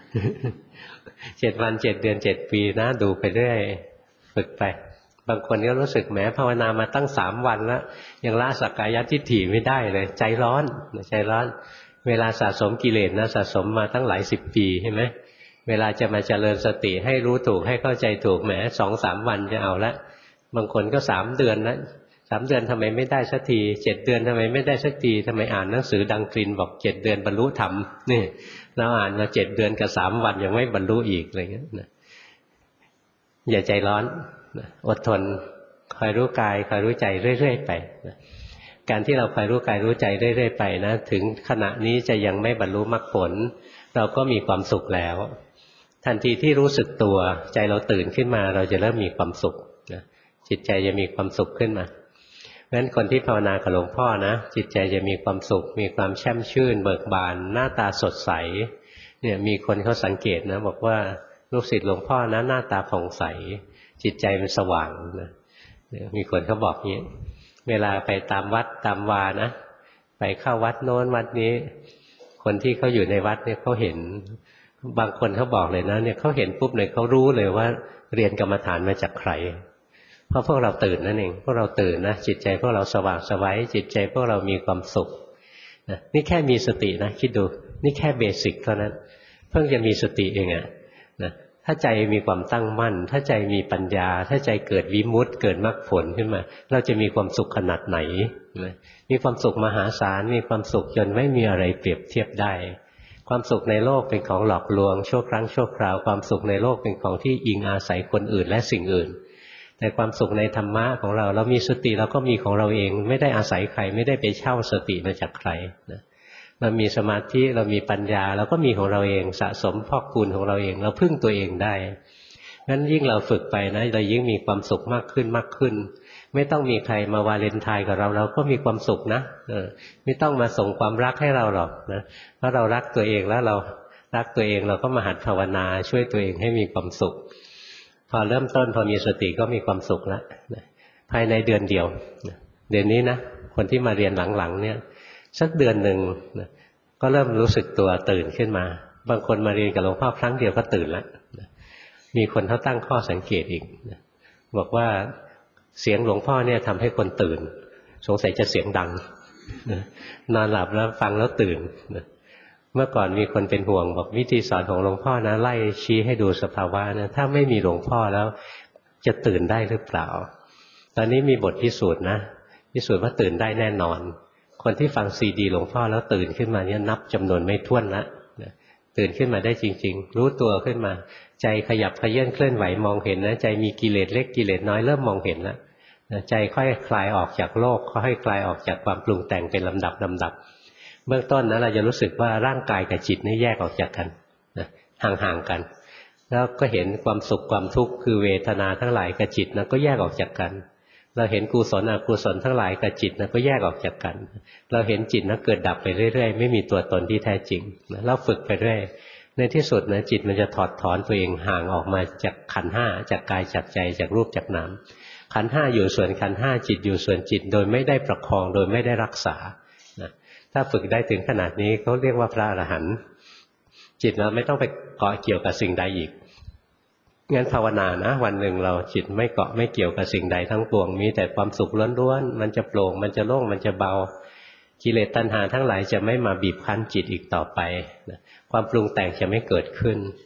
7 วัน7 เดือน7 ปีนะดูไปเรื่อยฝึกไปบางคนก็รู้สึกแหมภาวนามาตั้ง3 วันแล้วยังละสักกายทิฏฐิไม่ได้เลยใจร้อนเวลาสะสมกิเลสนะสะสมมาตั้งหลาย10 ปีใช่ไหมเวลาจะมาเจริญสติให้รู้ถูกให้เข้าใจถูกแหม2-3 วันจะเอาละบางคนก็3 เดือนนะ3 เดือนทำไมไม่ได้สักที7 เดือนทำไมไม่ได้สักทีทำไมอ่านหนังสือดังกลิ่นบอก7 เดือนบรรลุธรรมนี่เราอ่านมา7 เดือนกับ3 วันยังไม่บรรลุอีกอะไรเงี้ยนะอย่าใจร้อนอดทนคอยรู้กายคอยรู้ใจเรื่อยๆไปนะการที่เราคอยรู้กายรู้ใจเรื่อยๆไปนะถึงขณะนี้จะยังไม่บรรลุมรรคผลเราก็มีความสุขแล้วทันทีที่รู้สึกตัวใจเราตื่นขึ้นมาเราจะเริ่มมีความสุขนะจิตใจจะมีความสุขขึ้นมางั้นคนที่ภาวนากับหลวงพ่อนะจิตใจจะมีความสุขมีความแช่มชื่นเบิกบานหน้าตาสดใสเนี่ยมีคนเขาสังเกตนะบอกว่าลูกศิษย์หลวงพ่อนะหน้าตาผ่องใสจิตใจมันสว่างนะมีคนเขาบอกงี้เวลาไปตามวัดตามวานะไปเข้าวัดโน้นวัดนี้คนที่เขาอยู่ในวัดเนี่ยเขาเห็นบางคนเขาบอกเลยนะเนี่ยเขาเห็นปุ๊บเนี่ยเขารู้เลยว่าเรียนกรรมฐานมาจากใครเพราะพวกเราตื่นนั่นเองพวกเราตื่นนะจิตใจพวกเราสว่างไสวจิตใจพวกเรามีความสุขนะนี่แค่มีสตินะคิดดูนี่แค่เบสิกเท่านั้นเพิ่งจะมีสติเองอะนะถ้าใจมีความตั้งมั่นถ้าใจมีปัญญาถ้าใจเกิดวิมุตติเกิดมรรคผลขึ้นมาเราจะมีความสุขขนาดไหนนะมีความสุขมหาศาลมีความสุขจนไม่มีอะไรเปรียบเทียบได้ความสุขในโลกเป็นของหลอกลวงชั่วครั้งชั่วคราวความสุขในโลกเป็นของที่อิงอาศัยคนอื่นและสิ่งอื่นแต่ความสุขในธรรมะของเราเรามีสติเราก็มีของเราเองไม่ได้อาศัยใครไม่ได้ไปเช่าสติมาจากใครนะเรามีสมาธิเรามีปัญญาเราก็มีของเราเองสะสมพอกพูนของเราเองเราพึ่งตัวเองได้งั้นยิ่งเราฝึกไปนะเรายิ่งมีความสุขมากขึ้นไม่ต้องมีใครมาวาเลนไทน์กับเราเราก็มีความสุขนะไม่ต้องมาส่งความรักให้เราหรอกนะเพราะเรารักตัวเองแล้วเรารักตัวเองเราก็มาหัดภาวนาช่วยตัวเองให้มีความสุขพอเริ่มต้นพอมีสติก็มีความสุขแล้วภายในเดือนเดียวเดือนนี้นะคนที่มาเรียนหลังๆเนี่ยสักเดือนหนึ่งก็เริ่มรู้สึกตัวตื่นขึ้นมาบางคนมาเรียนกับหลวงพ่อครั้งเดียวก็ตื่นแล้วมีคนเขาตั้งข้อสังเกตอีกบอกว่าเสียงหลวงพ่อเนี่ยทำให้คนตื่นสงสัยจะเสียงดังนอนหลับแล้วฟังแล้วตื่นเมื่อก่อนมีคนเป็นห่วงบอกวิธีสอนของหลวงพ่อนะไล่ชี้ให้ดูสภาวะนะถ้าไม่มีหลวงพ่อแล้วจะตื่นได้หรือเปล่าตอนนี้มีบทพิสูจน์นะพิสูจน์ว่าตื่นได้แน่นอนคนที่ฟังซีดีหลวงพ่อแล้วตื่นขึ้นมาเนี่ยนับจำนวนไม่ถ้วนละตื่นขึ้นมาได้จริงๆรู้ตัวขึ้นมาใจขยับเขยื้อนเคลื่อนไหวมองเห็นนะใจมีกิเลสเล็กกิเลสน้อยเริ่มมองเห็นแล้วใจค่อยคลายออกจากโลกค่อยคลายออกจากความปรุงแต่งเป็นลำดับเบื้องต้นนะเราจะรู้สึกว่าร่างกายกับจิตนี่แยกออกจากกันนะห่างๆกันแล้วก็เห็นความสุขความทุกข์คือเวทนาทั้งหลายกับจิตนะก็แยกออกจากกันเราเห็นกุศลอกุศลทั้งหลายกับจิตนะก็แยกออกจากกันเราเห็นจิตนะเกิดดับไปเรื่อยๆไม่มีตัวตนที่แท้จริงเราฝึกไปเรื่อยในที่สุดนะจิตมันจะถอดถอนตัวเองห่างออกมาจากขันธ์ห้าจากกายจากใจจากรูปจากนามขันธ์ห้าอยู่ส่วนขันธ์ห้าจิตอยู่ส่วนจิตโดยไม่ได้ประคองโดยไม่ได้รักษาถ้าฝึกได้ถึงขนาดนี้เขาเรียกว่าพระอรหันต์จิตเราไม่ต้องไปเกาะเกี่ยวกับสิ่งใดอีกงั้นภาวนานะวันหนึ่งเราจิตไม่เกาะไม่เกี่ยวกับสิ่งใดทั้งปวงมีแต่ความสุขล้วนๆมันจะโปร่งมันจะโล่งมันจะเบากิเลสตัณหาทั้งหลายจะไม่มาบีบคั้นจิตอีกต่อไปความปรุงแต่งจะไม่เกิดขึ้น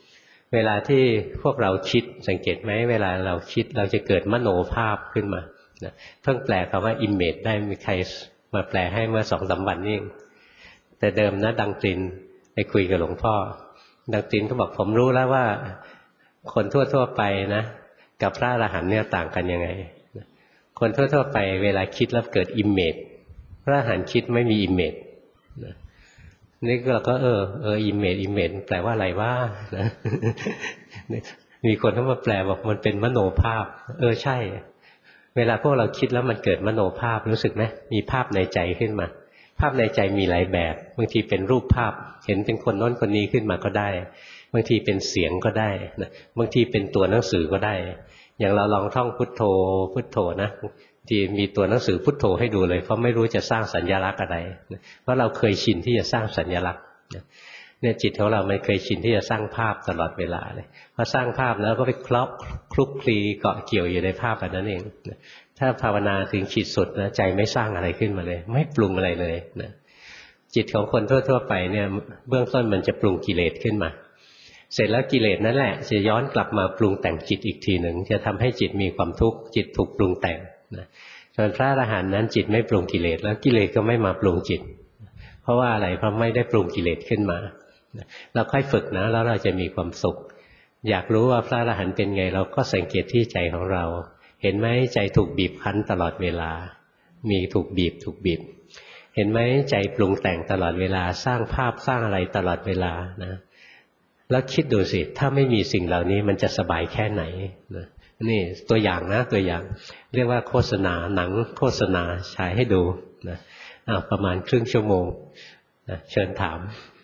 เวลาที่พวกเราคิดสังเกตไหมเวลาเราคิดเราจะเกิดมโนภาพขึ้นมาเพิ่งแปลคำว่า image ได้มีใครมาแปลให้เมื่อ2-3 วันนี้เองแต่เดิมนะดังตรินไปคุยกับหลวงพ่อดังตรินก็บอกผมรู้แล้วว่าคนทั่วๆไปนะกับพระอรหันต์เนี่ยต่างกันยังไงคนทั่วๆไปเวลาคิดแล้วเกิด image พระอรหันต์คิดไม่มี image นี่เราก็image แปลว่าอะไรว่านะมีคนเข้ามาแปลบอกมันเป็นมโนภาพใช่เวลาพวกเราคิดแล้วมันเกิดมโนภาพรู้สึกไหมมีภาพในใจขึ้นมาภาพในใจมีหลายแบบบางทีเป็นรูปภาพเห็นเป็นคนโน้นคนนี้ขึ้นมาก็ได้บางทีเป็นเสียงก็ได้นะบางทีเป็นตัวหนังสือก็ได้อย่างเราลองท่องพุทโธพุทโธนะที่มีตัวหนังสือพุทโธให้ดูเลยเพราะไม่รู้จะสร้างสัญลักษณ์อะไรเพราะเราเคยชินที่จะสร้างสัญลักษณ์เนี่ยจิตของเรามันเคยชินที่จะสร้างภาพตลอดเวลาเลยพอสร้างภาพแล้วก็ไปคลุกคลีเกาะเกี่ยวอยู่ในภาพแบบนั้นเองถ้าภาวนาถึงขีดสุดนะใจไม่สร้างอะไรขึ้นมาเลยไม่ปรุงอะไรเลยนะจิตของคนทั่วๆไปเนี่ยเบื้องต้นมันจะปรุงกิเลสขึ้นมาเสร็จแล้วกิเลสนั่นแหละจะย้อนกลับมาปรุงแต่งจิตอีกทีหนึ่งจะทำให้จิตมีความทุกข์จิตถูกปรุงแต่งนะส่วนพระอรหันต์นั้นจิตไม่ปรุงกิเลสแล้วกิเลสก็ไม่มาปรุงจิตเพราะว่าอะไรเพราะไม่ได้ปรุงกิเลสขึ้นมาเราค่อยฝึกนะแล้วเราจะมีความสุขอยากรู้ว่าพระอรหันต์เป็นไงเราก็สังเกตที่ใจของเราเห็นไหมใจถูกบีบคั้นตลอดเวลามีถูกบีบเห็นไหมใจปรุงแต่งตลอดเวลาสร้างภาพสร้างอะไรตลอดเวลานะแล้วคิดดูสิถ้าไม่มีสิ่งเหล่านี้มันจะสบายแค่ไหนนะนี่ตัวอย่างนะตัวอย่างเรียกว่าโฆษณาหนังโฆษณาฉายให้ดูนะประมาณครึ่งชั่วโมงนะเชิญถาม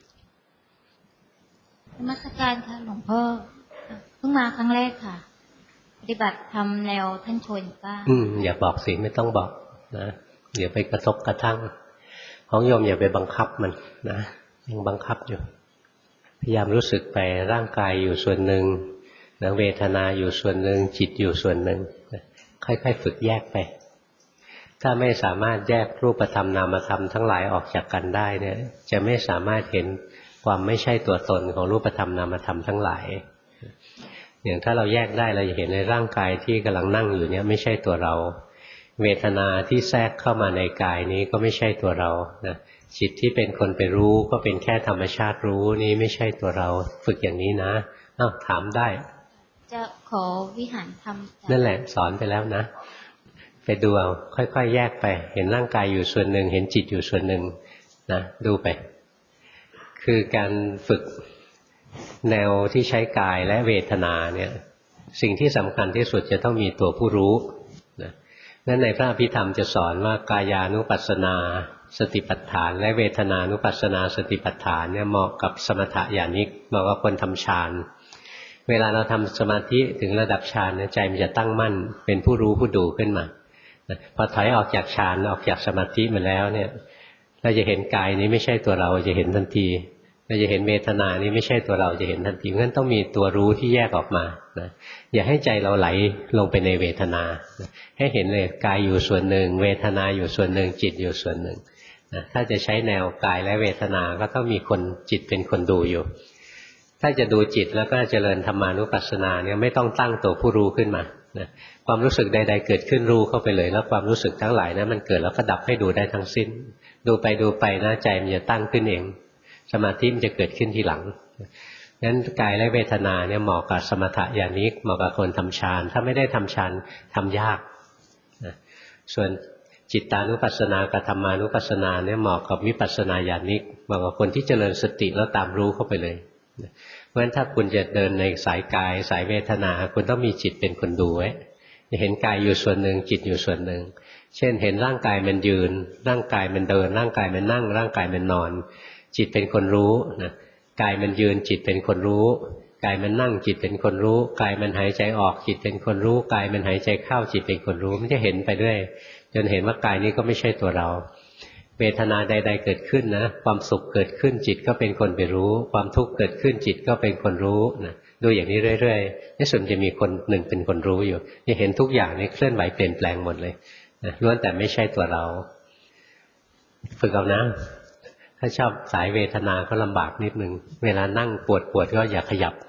นมัสการค่ะหลวงพ่อเพิ่งมาครั้งแรกค่ะปฏิบัติทำแนวท่านชวนบ้างอย่าบอกสิไม่ต้องบอกนะเดี๋ยวไปกระทบกระทั่งของโยมอย่าไปบังคับมันนะยังบังคับอยู่พยายามรู้สึกไปร่างกายอยู่ส่วนหนึ่งนะเวทนาอยู่ส่วนหนึ่งจิตอยู่ส่วนหนึ่งค่อยๆฝึกแยกไปถ้าไม่สามารถแยกรูปธรรมนามธรรมทั้งหลายออกจากกันได้เนี่ยจะไม่สามารถเห็นความไม่ใช่ตัวตนของรูปธรรมนามธรรมทั้งหลายอย่างถ้าเราแยกได้เราจะเห็นในร่างกายที่กำลังนั่งอยู่เนี่ยไม่ใช่ตัวเราเวทนาที่แทรกเข้ามาในกายนี้ก็ไม่ใช่ตัวเรานะจิตที่เป็นคนไปรู้ก็เป็นแค่ธรรมชาติรู้นี่ไม่ใช่ตัวเราฝึกอย่างนี้นะถามได้จะขอวิหารธรรมนั่นแหละสอนไปแล้วนะไปดูเอาค่อยๆแยกไปเห็นร่างกายอยู่ส่วนหนึ่งเห็นจิตอยู่ส่วนหนึ่งนะดูไปคือการฝึกแนวที่ใช้กายและเวทนาเนี่ยสิ่งที่สำคัญที่สุดจะต้องมีตัวผู้รู้นะนั้นในพระอภิธรรมจะสอนว่ากายานุปัสสนาสติปัฏฐานและเวทนานุปัสสนาสติปัฏฐานเนี่ยเหมาะกับสมถะญาณิกเหมาะกับคนทำฌานเวลาเราทำสมาธิถึงระดับฌานเนี่ยใจมันจะตั้งมั่นเป็นผู้รู้ผู้ดูขึ้นมาพอถอยออกจากฌานออกจากสมาธิมาแล้วเนี่ยเราจะเห็นกายนี้ไม่ใช่ตัวเราจะเห็นทันทีเราจะเห็นเวทนานี้ไม่ใช่ตัวเราจะเห็นทันทีงั้นต้องมีตัวรู้ที่แยกออกมานะอย่าให้ใจเราไหลลงไปในเวทนาให้เห็นเลยกายอยู่ส่วนหนึ่งเวทนาอยู่ส่วนหนึ่งจิตอยู่ส่วนหนึ่งนะถ้าจะใช้แนวกายและเวทนาก็ต้องมีคนจิตเป็นคนดูอยู่ถ้าจะดูจิตแล้วก็เจริญธรรมานุปัสสนาเนี่ยไม่ต้องตั้งตัวผู้รู้ขึ้นมานะความรู้สึกใดๆเกิดขึ้นรู้เข้าไปเลยแล้วความรู้สึกทั้งหลายนะมันเกิดแล้วก็ดับให้ดูได้ทั้งสิ้นดูไปนะใจมันจะตั้งขึ้นเองสมาธิมันจะเกิดขึ้นทีหลังงั้นกายและเวทนาเนี่ยเหมาะกับสมถะญาณิกเหมาะกับคนทำฌานถ้าไม่ได้ทำฌานทำยากนะส่วนจิตตานุปัสสนากับธรรมานุปัสสนาเนี่ยเหมาะกับวิปัสสนาญาณิกเหมาะกับคนที่เจริญสติแล้วตามรู้เข้าไปเลยเพราะฉะนั้นถ้าคุณจะเดินในสายกายสายเวทนาคุณต้องมีจิตเป็นคนดูไว้เห็นกายอยู่ส่วนหนึ่งจิตอยู่ส่วนหนึ่งเช่นเห็นร่างกายมันยืนร่างกายมันเดินร่างกายมันนั่งร่างกายมันนอนจิตเป็นคนรู้นะกายมันยืนจิตเป็นคนรู้กายมันนั่งจิตเป็นคนรู้กายมันหายใจออกจิตเป็นคนรู้กายมันหายใจเข้าจิตเป็นคนรู้มันจะเห็นไปด้วยจนเห็นว่ากายนี้ก็ไม่ใช่ตัวเราเวทนาใดๆเกิดขึ้นนะความสุขเกิดขึ้นจิตก็เป็นคนไปรู้ความทุกข์เกิดขึ้นจิตก็เป็นคนรู้นะดูอย่างนี้เรื่อยๆในส่วนจะมีคนหนึ่งเป็นคนรู้อยู่จะเห็นทุกอย่างนี้เคลื่อนไหวเปลี่ยนแปลงหมดเลยนะล้วนแต่ไม่ใช่ตัวเราฝึกเอานะถ้าชอบสายเวทนาก็ลำบากนิดนึงเวลานั่งปวดก็อย่าขยับ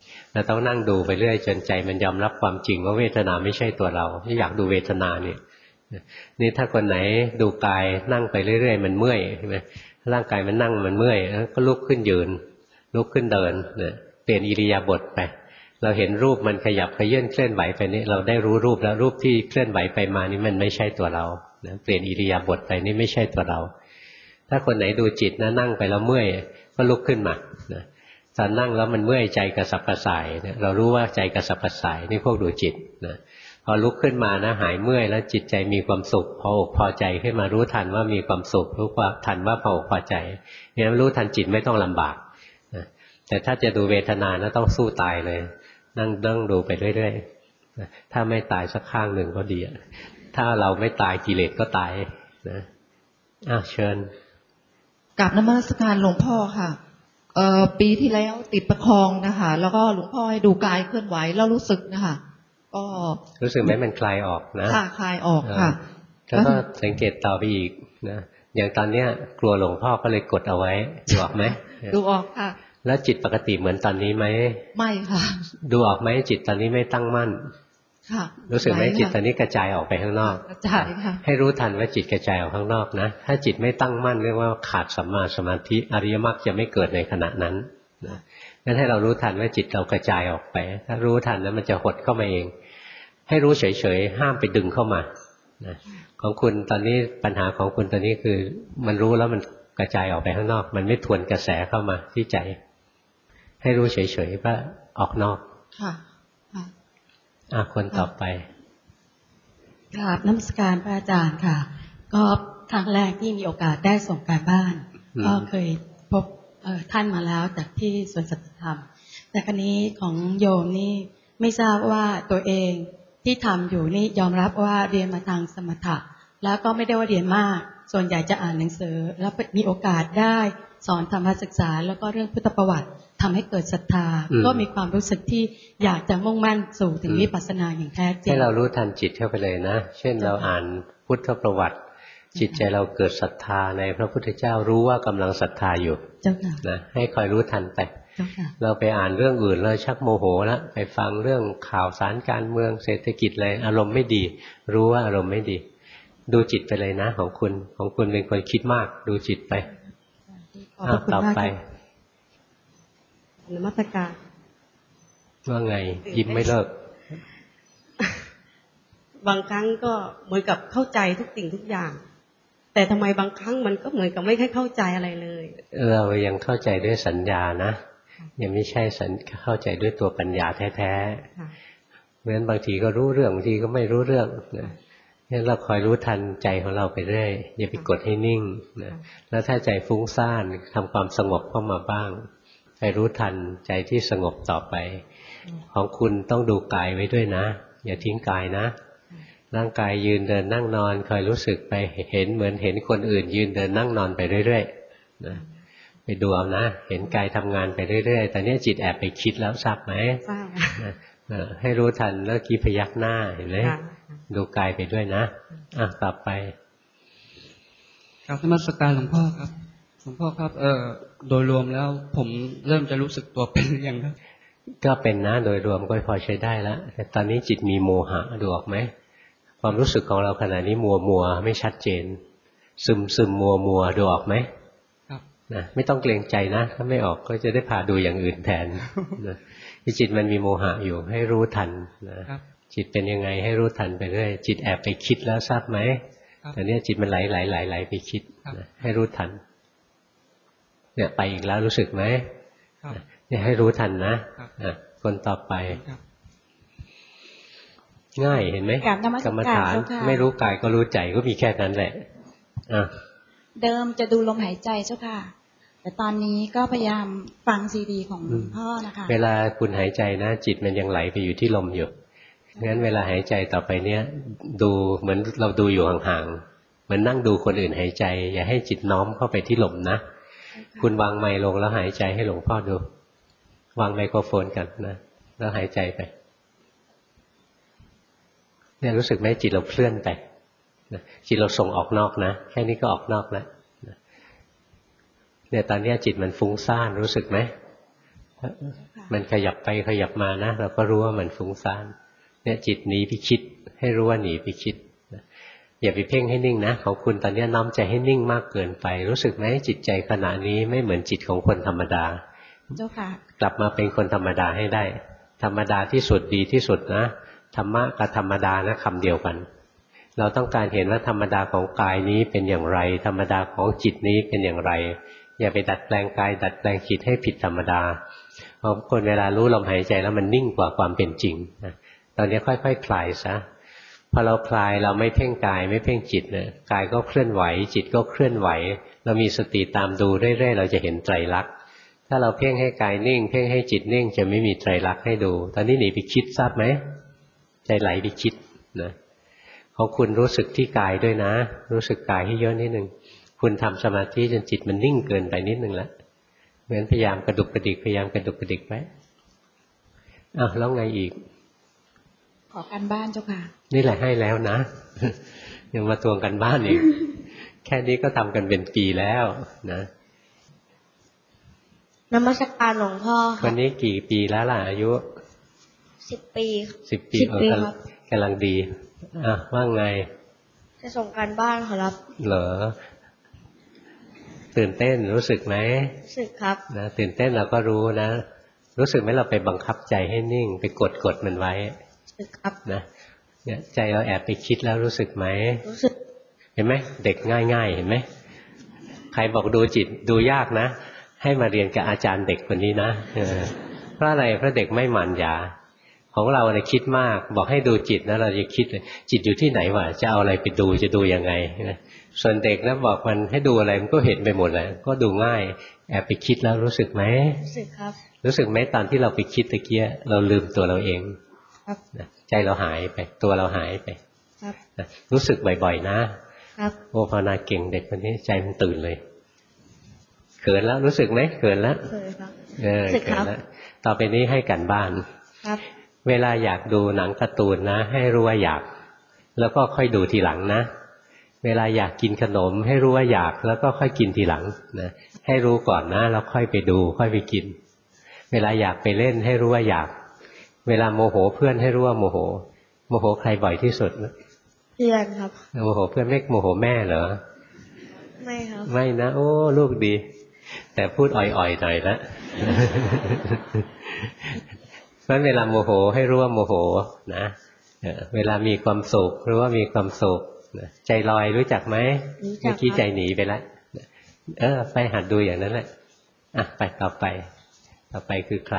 เราต้องนั่งดูไปเรื่อยจนใจมันยอมรับความจริงว่าเวทนาไม่ใช่ตัวเราที่อยากดูเวทนาเนี่ยนี่ถ้าคนไหนดูกายนั่งไปเรื่อยๆมันเมื่อยใช่ไหมร่างกายมันนั่งมันเมื่อยก็ลุกขึ้นยืนลุกขึ้นเดินเนี่ยเปลี่ยนอิริยาบถไปเราเห็นรูปมันขยับขยื่นเคลื่อนไหวไปนี่เราได้รู้รูปแล้วรูปที่เคลื่อนไหวไปมานี่มันไม่ใช่ตัวเราเปลี่ยนอิริยาบถไปนี่ไม่ใช่ตัวเราถ้าคนไหนดูจิตนะนั่งไปแล้วเมื่อยก็ลุกขึ้นมาตอนนั่งแล้วมันเมื่อยใจกระสับกระส่ายเนี่ยเรารู้ว่าใจกระสับกระส่ายนี่พวกดูจิตนะพอลุกขึ้นมานะหายเมื่อยแล้วจิตใจมีความสุขพออกพอใจขึ้นมารู้ทันว่ามีความสุขรู้ว่าทันว่าพออกพอใจเนี่ยรู้ทันจิตไม่ต้องลำบากนะแต่ถ้าจะดูเวทนานะต้องสู้ตายเลยนั่งดูไปเรื่อยๆถ้าไม่ตายสักข้างหนึ่งก็ดีถ้าเราไม่ตายกิเลสก็ตายนะเชิญกราบนมัสการหลวงพ่อค่ะปีที่แล้วติดประคองนะคะแล้วก็หลวงพ่อให้ดูกายเคลื่อนไหวแล้วรู้สึกนะคะก็รู้สึกไหมมันคลายออกนะคลายออกค่ะแล้วก็สังเกตต่อไปอีกนะอย่างตอนเนี้ยกลัวหลวงพ่อก็เลยกดเอาไว้ดูออกไหมดูออกค่ะแล้วจิตปกติเหมือนตอนนี้ไหมไม่ค่ะดูออกไหมจิตตอนนี้ไม่ตั้งมั่นค่ะรู้สึกไหมจิตตอนนี้กระจายออกไปข้างนอกกระจายค่ะให้รู้ทันว่าจิตกระจายออกข้างนอกนะถ้าจิตไม่ตั้งมั่นเรียกว่าขาดสัมมาสมาธิอริยมรรคจะไม่เกิดในขณะนั้นนะงั้นให้เรารู้ทันว่าจิตเรากระจายออกไปถ้ารู้ทันแล้วมันจะหดเข้ามาเองให้รู้เฉยๆห้ามไปดึงเข้ามานะของคุณตอนนี้ปัญหาของคุณตอนนี้คือมันรู้แล้วมันกระจายออกไปข้างนอกมันไม่ทวนกระแสเข้ามาที่ใจให้รู้เฉยๆว่าออกนอกค่ะคนต่อไปกราบนมัสการพระอาจารย์ค่ะก็ครั้งแรกที่มีโอกาสได้ส่งการบ้านก็เคยพบท่านมาแล้วจากที่สวนสัจธรรมแต่ครั้นี้ของโยมนี่ไม่ทราบว่าตัวเองที่ทำอยู่นี่ยอมรับว่าเรียนมาทางสมถะแล้วก็ไม่ได้ว่าเรียนมากส่วนใหญ่จะอ่านหนังสือแล้วมีโอกาสได้สอนธรรมศึกษาแล้วก็เรื่องพุทธประวัติทำให้เกิดศรัทธาก็มีความรู้สึกที่อยากจะมุ่งมั่นสู่ถึงวิปัสสนาอย่างแท้จริงให้เรารู้ทันจิตเข้าไปเลยนะเช่นเราอ่านพุทธประวัติจิตใจเราเกิดศรัทธาในพระพุทธเจ้ารู้ว่ากำลังศรัทธาอยู่นะให้คอยรู้ทันไปเราไปอ่านเรื่องอื่นแล้วชักโมโหแล้วไปฟังเรื่องข่าวสารการเมืองเศรษฐกิจอะไรอารมณ์ไม่ดีรู้ว่าอารมณ์ไม่ดีดูจิตไปเลยนะของคุณเป็นคนคิดมากดูจิตไปต่อไปนมัสการว่าไงยิ้มไม่เลิกบางครั้งก็เหมือนกับเข้าใจทุกสิ่งทุกอย่างแต่ทำไมบางครั้งมันก็เหมือนกับไม่ค่อยเข้าใจอะไรเลยเรายังเข้าใจด้วยสัญญานะยังไม่ใช่เข้าใจด้วยตัวปัญญาแท้ๆเพราะฉะนั้นบางทีก็รู้เรื่องบางทีก็ไม่รู้เรื่องนะงั้นเราคอยรู้ทันใจของเราไปเรื่อยอย่าไปกดให้นิ่งนะแล้วถ้าใจฟุ้งซ่านทำความสงบเข้ามาบ้างไปรู้ทันใจที่สงบต่อไปของคุณต้องดูกายไว้ด้วยนะอย่าทิ้งกายนะร่างกายยืนเดินนั่งนอนคอยรู้สึกไปเห็นเหมือนเห็นคนอื่นยืนเดินนั่งนอนไปเรื่อยๆนะไปดูเอานะเห็นกายทำงานไปเรื่อยๆแต่นี้จิตแอบไปคิดแล้วทราบไหมทราบให้รู้ทันแล้วกี้พยักหน้าเห็นไหมดูกายไปด้วยนะต่อไปครับนมัสการหลวงพ่อครับหลวงพ่อครับโดยรวมแล้วผมเริ่มจะรู้สึกตัวเป็นหรือยังครับก็เป็นนะโดยรวมก็พอใช้ได้แล้วแต่ตอนนี้จิตมีโมหะดูออกไหมความรู้สึกของเราขณะนี้มัวไม่ชัดเจนซึมมัวดูออกไหมครับนะไม่ต้องเกรงใจนะถ้าไม่ออกก็จะได้พาดูอย่างอื่นแทนนะจิตมันมีโมหะอยู่ให้รู้ทันนะจิตเป็นยังไงให้รู้ทันไปเรื่อยจิตแอบไปคิดแล้วทราบไหมแต่เนี้ยจิตมันไหลไปคิดนะให้รู้ทันเนี่ยไปอีกแล้วรู้สึกไหมเนี่ยให้รู้ทันนะคนต่อไปง่ายเห็นไหมกรรมฐานไม่รู้กายก็รู้ใจก็มีแค่นั้นแหละเดิมจะดูลมหายใจเจ้าค่ะแต่ตอนนี้ก็พยายามฟังซีดีของหลวงพ่อนะคะเวลาคุณหายใจนะจิตมันยังไหลไปอยู่ที่ลมอยู่งั้นเวลาหายใจต่อไปเนี้ยดูเหมือนเราดูอยู่ห่างๆเหมือนนั่งดูคนอื่นหายใจอย่าให้จิตน้อมเข้าไปที่ลมนะคุณวางไมค์ลงแล้วหายใจให้หลวงพ่อดูวางไมโครโฟนกันนะแล้วหายใจไปเนี่ยรู้สึกไหมจิตเราเคลื่อนไปจิตเราส่งออกนอกนะแค่นี้ก็ออกนอกแล้วเนี่ยตอนนี้จิตมันฟุ้งซ่านรู้สึกไหมมันขยับไปขยับมานะเราก็รู้ว่ามันฟุ้งซ่านเนี่ยจิตหนีไปคิดให้รู้ว่าหนีไปคิดอย่าไปเพ่งให้นิ่งนะของคุณตอนนี้น้อมใจให้นิ่งมากเกินไปรู้สึกไหมจิตใจขณะนี้ไม่เหมือนจิตของคนธรรมดาเจ้าค่ะกลับมาเป็นคนธรรมดาให้ได้ธรรมดาที่สุดดีที่สุดนะธรรมะกับธรรมดานะคำเดียวกันเราต้องการเห็นว่าธรรมดาของกายนี้เป็นอย่างไรธรรมดาของจิตนี้เป็นอย่างไรอย่าไปดัดแปลงกายดัดแปลงจิตให้ผิดธรรมดาเพราะคนเวลารู้ลมหายใจแล้วมันนิ่งกว่าความเป็นจริงนะตอนนี้ค่อยๆคลายซะพอเราคลายเราไม่เพ่งกายไม่เพ่งจิตนะกายก็เคลื่อนไหวจิตก็เคลื่อนไหวเรามีสติตามดูเรื่อยๆเราจะเห็นไตรลักษณ์ถ้าเราเพ่งให้กายนิ่งเพ่งให้จิตนิ่งจะไม่มีไตรลักษณ์ให้ดูตอนนี้หนีไปคิดทราบไหมใจไหลไปคิดนะของคุณรู้สึกที่กายด้วยนะรู้สึกกายให้เยอะนิดนึงคุณทำสมาธิจนจิตมันนิ่งเกินไปนิดนึงแล้วเหมือนพยายามกระดุกกระดิกพยายามกระดุกกระดิกไปแล้วไงอีกขอการบ้านเจ้าค่ะนี่แหละให้แล้วนะ ยังมาทวงกันบ้านอีก แค่นี้ก็ทำกันเป็นปีแล้วนะนมัสการหลวงพ่อครับวันนี้กี่ปีแล้วล่ะอายุ 10 ปี 10 ปีครับกำลังดีว่าไงจะส่งการบ้านครับเหรอตื่นเต้นรู้สึกไหมรู้สึกครับนะตื่นเต้นเราก็รู้นะรู้สึกไหมเราไปบังคับใจให้นิ่งไปกดมันไว้รู้สึกครับนะเนี่ยใจเราแอบไปคิดแล้วรู้สึกไหมรู้สึกเห็นไหมเด็กง่ายๆเห็นไหมใครบอกดูจิตดูยากนะให้มาเรียนกับอาจารย์เด็กคนนี้นะเพราะอะไรเพราะเด็กไม่หมั่นยาของเราเนี่ยคิดมากบอกให้ดูจิตนะเราจะคิดเลยจิตอยู่ที่ไหนวะจะเอาอะไรไปดูจะดูยังไงส่วนเด็กนะบอกมันให้ดูอะไรมันก็เห็นไปหมดเลยก็ดูง่ายแอบไปคิดแล้วรู้สึกไหมรู้สึกครับรู้สึกไหมตอนที่เราไปคิดตะเกียเราลืมตัวเราเองครับใจเราหายไปตัวเราหายไปครับรู้สึกบ่อยๆนะครับโอ้ภาวนาเก่งเด็กคนนี้ใจมันตื่นเลยเกิดแล้วรู้สึกไหมเกิดแล้วเกิดครับเกิดแล้วต่อไปนี้ให้กันบ้านครับเวลาอยากดูหนังการ์ตูนนะให้รู้ว่าอยากแล้วก็ค่อยดูทีหลังนะเวลาอยากกินขนมให้รู้ว่าอยากแล้วก็ค่อยกินทีหลังนะให้รู้ก่อนนะแล้วค่อยไปดูค่อยไปกินเวลาอยากไปเล่นให้รู้ว่าอยากเวลาโมโหเพื่อนให้รู้ว่าโมโหโมโหใครบ่อยที่สุดเพื่อนครับโมโหเพื่อนไม่โมโหแม่เหรอไม่ครับไม่นะโอ้ลูกดีแต่พูดอ่อยๆหน่อยละเพราะเวลาโมโหให้รู้ว่าโมโหนะเวลามีความสุขรู้ว่ามีความสุขใจลอยรู้จักไหมเมื่อกี้ใจหนีไปแล้วไปหัดดูอย่างนั้นแหละไปต่อไปคือใคร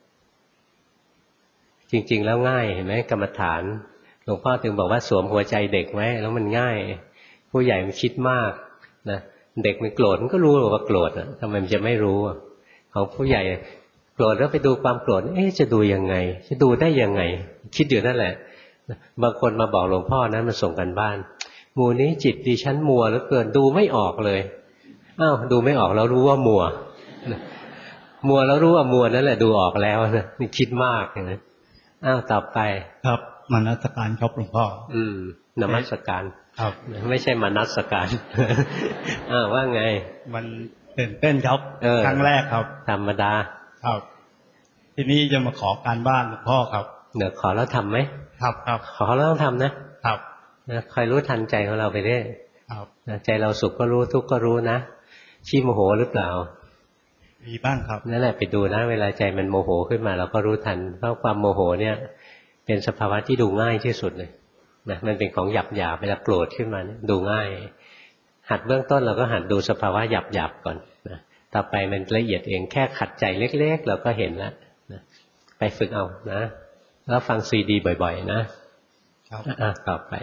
จริงๆแล้วง่ายเห็นไหมกรรมฐานหลวงพ่อถึงบอกว่าสวมหัวใจเด็กไว้แล้วมันง่ายผู้ใหญ่มันคิดมากนะเด็กมันโกรธมันก็รู้ว่าโกรธทำไมมันจะไม่รู้ของผู้ใหญ่โกรธแล้วไปดูความโกรธจะดูยังไงจะดูได้ยังไงคิดอยู่นั่นแหละบางคนมาบอกหลวงพ่อนะมันส่งกันบ้านหมู่นี้จิตดิฉันมัวเหลือเกินดูไม่ออกเลยดูไม่ออกแล้วรู้ว่ามัวแล้วรู้ว่ามัวนั่นแหละดูออกแล้วนะนี่คิดมากนะต่อไปครับมนัสการครับหลวงพ่อนมัสการครับไม่ใช่มนัสการว่าไงมันตื่นเต้นครับครั้งแรกครับธรรมดาครับทีนี้จะมาขอการบ้านหลวงพ่อครับเดี๋ยวขอแล้วทำไหมครับขอแล้วต้องทำนะครับคอยรู้ทันใจของเราไปเรื่อยครับใจเราสุขก็รู้ทุกข์ก็รู้นะขี้โมโหหรือเปล่ามีบ้างครับนั่นแหละไปดูนะเวลาใจมันโมโหขึ้นมาเราก็รู้ทันเพราะความโมโหเนี่ยเป็นสภาวะที่ดูง่ายที่สุดเลยนะมันเป็นของหยาบๆเวลาโกรธขึ้นมาเนี่ยดูง่ายหัดเบื้องต้นเราก็หัดดูสภาวะหยาบๆก่อนนะต่อไปมันละเอียดเองแค่ขัดใจเล็กๆเราก็เห็นแล้วนะไปฝึกเอานะแล้วฟังซีดีบ่อยๆนะครับต่อไป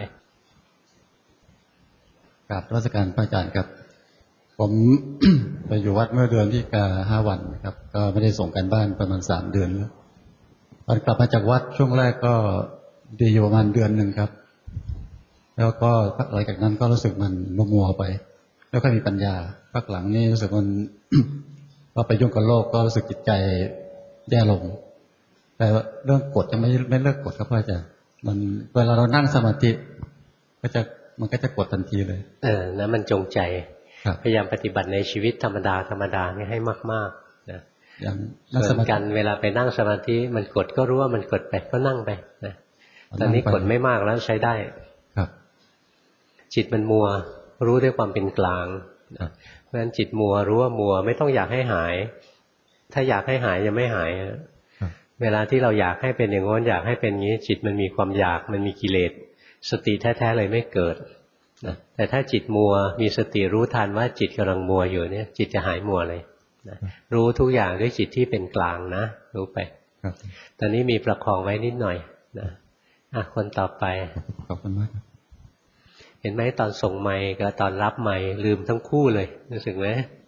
กราบนมัสการพระอาจารย์ครับผม ไปอยู่วัดเมื่อเดือนที่5 วันครับก็ไม่ได้ส่งกันบ้านประมาณ3 เดือนแล้วตอนกลับมาจากวัดช่วงแรกก็ดีอยู่ประมาณ1 เดือนครับแล้วก็หลังจากนั้นก็รู้สึกมันมัวไปแล้วก็มีปัญญาพักหลังนี่รู้สึกมัน ก็ไปยุ่งกับโลกก็รู้สึกจิตใจแย่ลงแต่เรื่องกดจะไม่เลิกกดครับพระอาจารย์มันเวลาเรานั่งสมาธิมันก็จะกดทันทีเลยนะมันจงใจพยายามปฏิบัติในชีวิตธรรมดานี่ให้มากๆนะอย่างนั่งสส่วนมาธิกันเวลาไปนั่งสมาธิมันกดก็รู้ว่ามันกดไปก็นั่งไปนะตอนนี้กดไม่มากแล้วใช้ได้ครับจิตมันมัวรู้ด้วยความเป็นกลางนะเพราะฉะนั้นจิตมัวรู้ว่ามัวไม่ต้องอยากให้หาย ถ้าอยากให้หายยังไม่หายเวลาที่เราอยากให้เป็นอย่างง้นอยากให้เป็นอย่างนี้จิตมันมีความอยากมันมีกิเลสสติแท้ๆเลยไม่เกิดนะแต่ถ้าจิตมัวมีสติรู้ทันว่าจิตกำลังมัวอยู่เนี่ยจิตจะหายมัวเลยนะรู้ทุกอย่างด้วยจิตที่เป็นกลางนะรู้ไปตอนนี้มีประคองไว้นิดหน่อยนะคนต่อไปขอบคุณมากครับเห็นไหมตอนส่งไมค์กับตอนรับไมค์ลืมทั้งคู่เลยรู้สึกไหม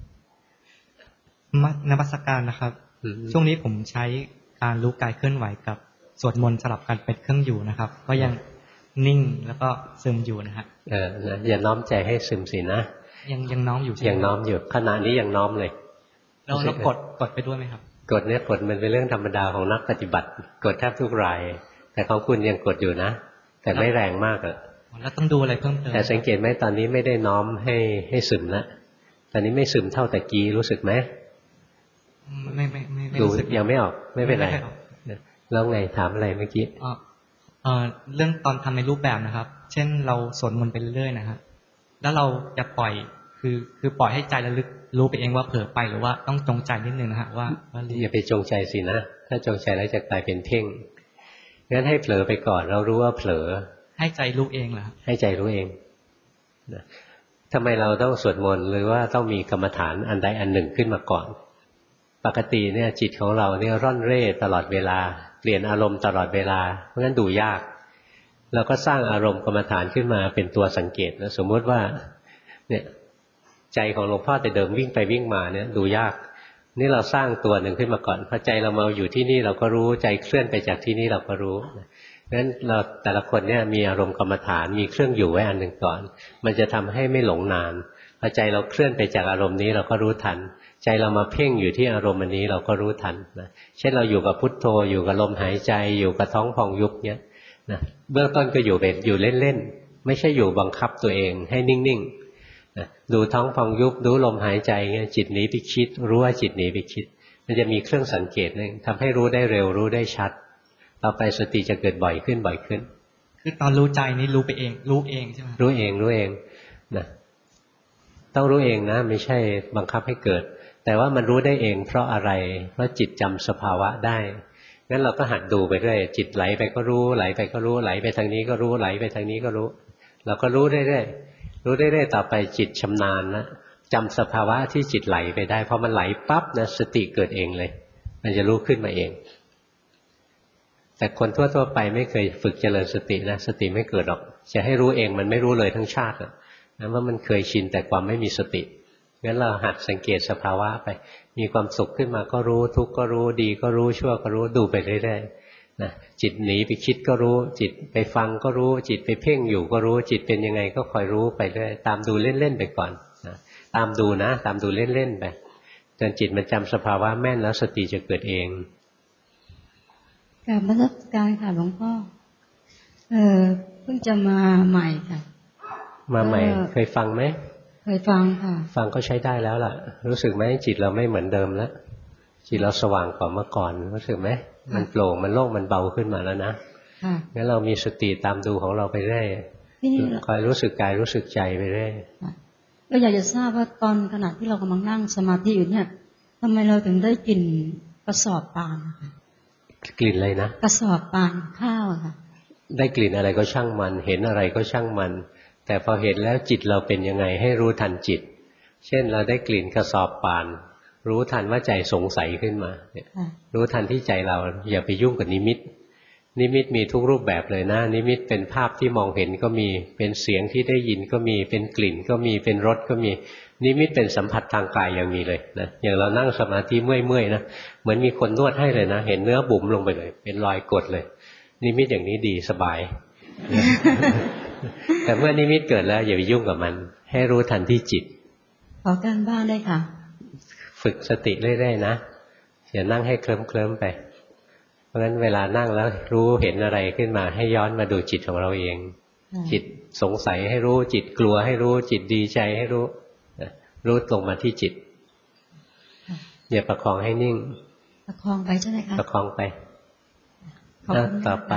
นมัสการนะครับช่วงนี้ผมใช้การรู้กายเคลื่อนไหวกับสวดมนต์สลับกันเป็นเครื่องอยู่นะครับก็ยังนิ่งแล้วก็ซึมอยู่นะฮะนะอย่าน้อมใจให้ซึมสินะยังน้อมอยู่ยังน้อมอยู่ขณะนี้ยังน้อมเลยเรากดไปด้วยไหมครับกดเนี่ยกดมันเป็นเรื่องธรรมดาของนักปฏิบัติกดแทบทุกรายแต่ของคุณยังกดอยู่นะแต่ไม่แรงมากอะแล้วต้องดูอะไรเพิ่มเติมแต่สังเกตไหมตอนนี้ไม่ได้น้อมให้ซึมนะตอนนี้ไม่ซึมเท่าตะกี้รู้สึกไหมไม่ดูยังไม่ออกไม่เป็นไรแล้วไงถามอะไรเมื่อกี้เรื่องตอนทำในรูปแบบนะครับเช่นเราสวดมนต์ไปเรื่อยๆนะฮะแล้วเราจะปล่อยคือปล่อยให้ใจระลึกรู้ไปเองว่าเผลอไปหรือว่าต้องจงใจนิดนึงนะฮะว่าอย่าไปจงใจสินะถ้าจงใจแล้วจะกลายเป็นเพ่งงั้นให้เผลอไปก่อนเรารู้ว่าเผลอให้ใจรู้เองเหรอให้ใจรู้เองทำไมเราต้องสวดมนต์หรือว่าต้องมีกรรมฐานอันใดอันหนึ่งขึ้นมาก่อนปกติเนี่ยจิตของเราเนี่ยร่อนเร่ตลอดเวลาเปลี่ยนอารมณ์ตลอดเวลาเพราะงั้นดูยากเราก็สร้างอารมณ์กรรมฐานขึ้นมาเป็นตัวสังเกตนะสมมติว่าเนี่ยใจของหลวงพ่อแต่เดิมวิ่งไปวิ่งมาเนี่ยดูยากนี่เราสร้างตัวหนึ่งขึ้นมาก่อนพอใจเรามาอยู่ที่นี่เราก็รู้ใจเคลื่อนไปจากที่นี่เราก็รู้งั้นเราแต่ละคนเนี่ยมีอารมณ์กรรมฐานมีเครื่องอยู่ไว้อันหนึ่งก่อนมันจะทำให้ไม่หลงนานพอใจเราเคลื่อนไปจากอารมณ์นี้เราก็รู้ทันใจเรามาเพ่งอยู่ที่อารมณ์อันนี้เราก็รู้ทันนะเช่นเราอยู่กับพุทโธอยู่กับลมหายใจอยู่กับท้องพองยุบเนี้ยนะเบื้องต้นก็อยู่เล่นๆไม่ใช่อยู่บังคับตัวเองให้นิ่งๆนะดูท้องพองยุบดูลมหายใจเงี้ยจิตหนีไปคิดรู้ว่าจิตหนีไปคิดมันจะมีเครื่องสังเกตนึงทำให้รู้ได้เร็วรู้ได้ชัดต่อไปสติจะเกิดบ่อยขึ้นคือตอนรู้ใจนี้รู้ไปเองรู้เองใช่ไหมรู้เองนะต้องรู้เองนะไม่ใช่บังคับให้เกิดแต่ว่ามันรู้ได้เองเพราะอะไรเพราะจิตจำสภาวะได้งั้นเราก็หัดดูไปเรื่อยจิตไหลไปก็รู้ไหลไปก็รู้ไหลไปทางนี้ก็รู้ไหลไปทางนี้ก็รู้เราก็รู้เรื่อยๆรู้เรื่อยๆต่อไปจิตชำนาญนะจำสภาวะที่จิตไหลไปได้พอมันไหลปั๊บนะสติเกิดเองเลยมันจะรู้ขึ้นมาเองแต่คนทั่วๆไปไม่เคยฝึกเจริญสตินะสติไม่เกิดหรอกจะให้รู้เองมันไม่รู้เลยทั้งชาตินะว่ามันเคยชินแต่ความไม่มีสติงั้นเราหัดสังเกตสภาวะไปมีความสุขขึ้นมาก็รู้ทุกข์ก็รู้ดีก็รู้ชั่วก็รู้ดูไปเรื่อยๆนะจิตหนีไปคิดก็รู้จิตไปฟังก็รู้จิตไปเพ่งอยู่ก็รู้จิตเป็นยังไงก็คอยรู้ไปเรื่อยตามดูเล่นๆไปก่อนนะตามดูเล่นๆไปจนจิตมันจำสภาวะแม่นแล้วสติจะเกิดเองกราบนมัสการค่ะหลวงพ่อเพิ่งจะมาใหม่ค่ะมาใหม่เคยฟังไหมเคยฟังค่ะฟังก็ใช้ได้แล้วล่ะรู้สึกไหมจิตเราไม่เหมือนเดิมแล้วจิตเราสว่างกว่าเมื่อก่อนรู้สึกไหมมันโปร่งมันโล่งมันเบาขึ้นมาแล้วนะงั้นเรามีสติตามดูของเราไปเรื่อยคอยรู้สึกกายรู้สึกใจไปเรื่อยก็อยากจะทราบว่าตอนขณะที่เรากำลังนั่งสมาธิอยู่เนี่ยทำไมเราถึงได้กลิ่นกระสอบปานกลิ่นอะไรนะกระสอบปานข้าวค่ะได้กลิ่นอะไรก็ช่างมันเห็นอะไรก็ช่างมันแต่พอเห็นแล้วจิตเราเป็นยังไงให้รู้ทันจิตเช่นเราได้กลิ่นกระสอบป่านรู้ทันว่าใจสงสัยขึ้นมารู้ทันที่ใจเราอย่าไปยุ่งกับนิมิตนิมิตมีทุกรูปแบบเลยนะนิมิตเป็นภาพที่มองเห็นก็มีเป็นเสียงที่ได้ยินก็มีเป็นกลิ่นก็มีเป็นรสก็มีนิมิตเป็นสัมผัสทางกายยังมีเลยนะอย่างเรานั่งสมาธิเมื่อยๆนะเหมือนมีคนนวดให้เลยนะเห็นเนื้อบุ๋มลงไปเลยเป็นรอยกดเลยนิมิตอย่างนี้ดีสบาย แต่เมื่อนิมิตเกิดแล้วอย่าไปยุ่งกับมันให้รู้ทันที่จิตขอการบ้านได้ค่ะฝึกสติเรื่อยๆนะอย่านั่งให้เคลิ้มๆไปเพราะฉะนั้นเวลานั่งแล้วรู้เห็นอะไรขึ้นมาให้ย้อนมาดูจิตของเราเองจิตสงสัยให้รู้จิตกลัวให้รู้จิตดีใจให้รู้รู้ตรงมาที่จิตอย่าประคองให้นิ่งประคองไปใช่ไหมคะประคองไปต่อไป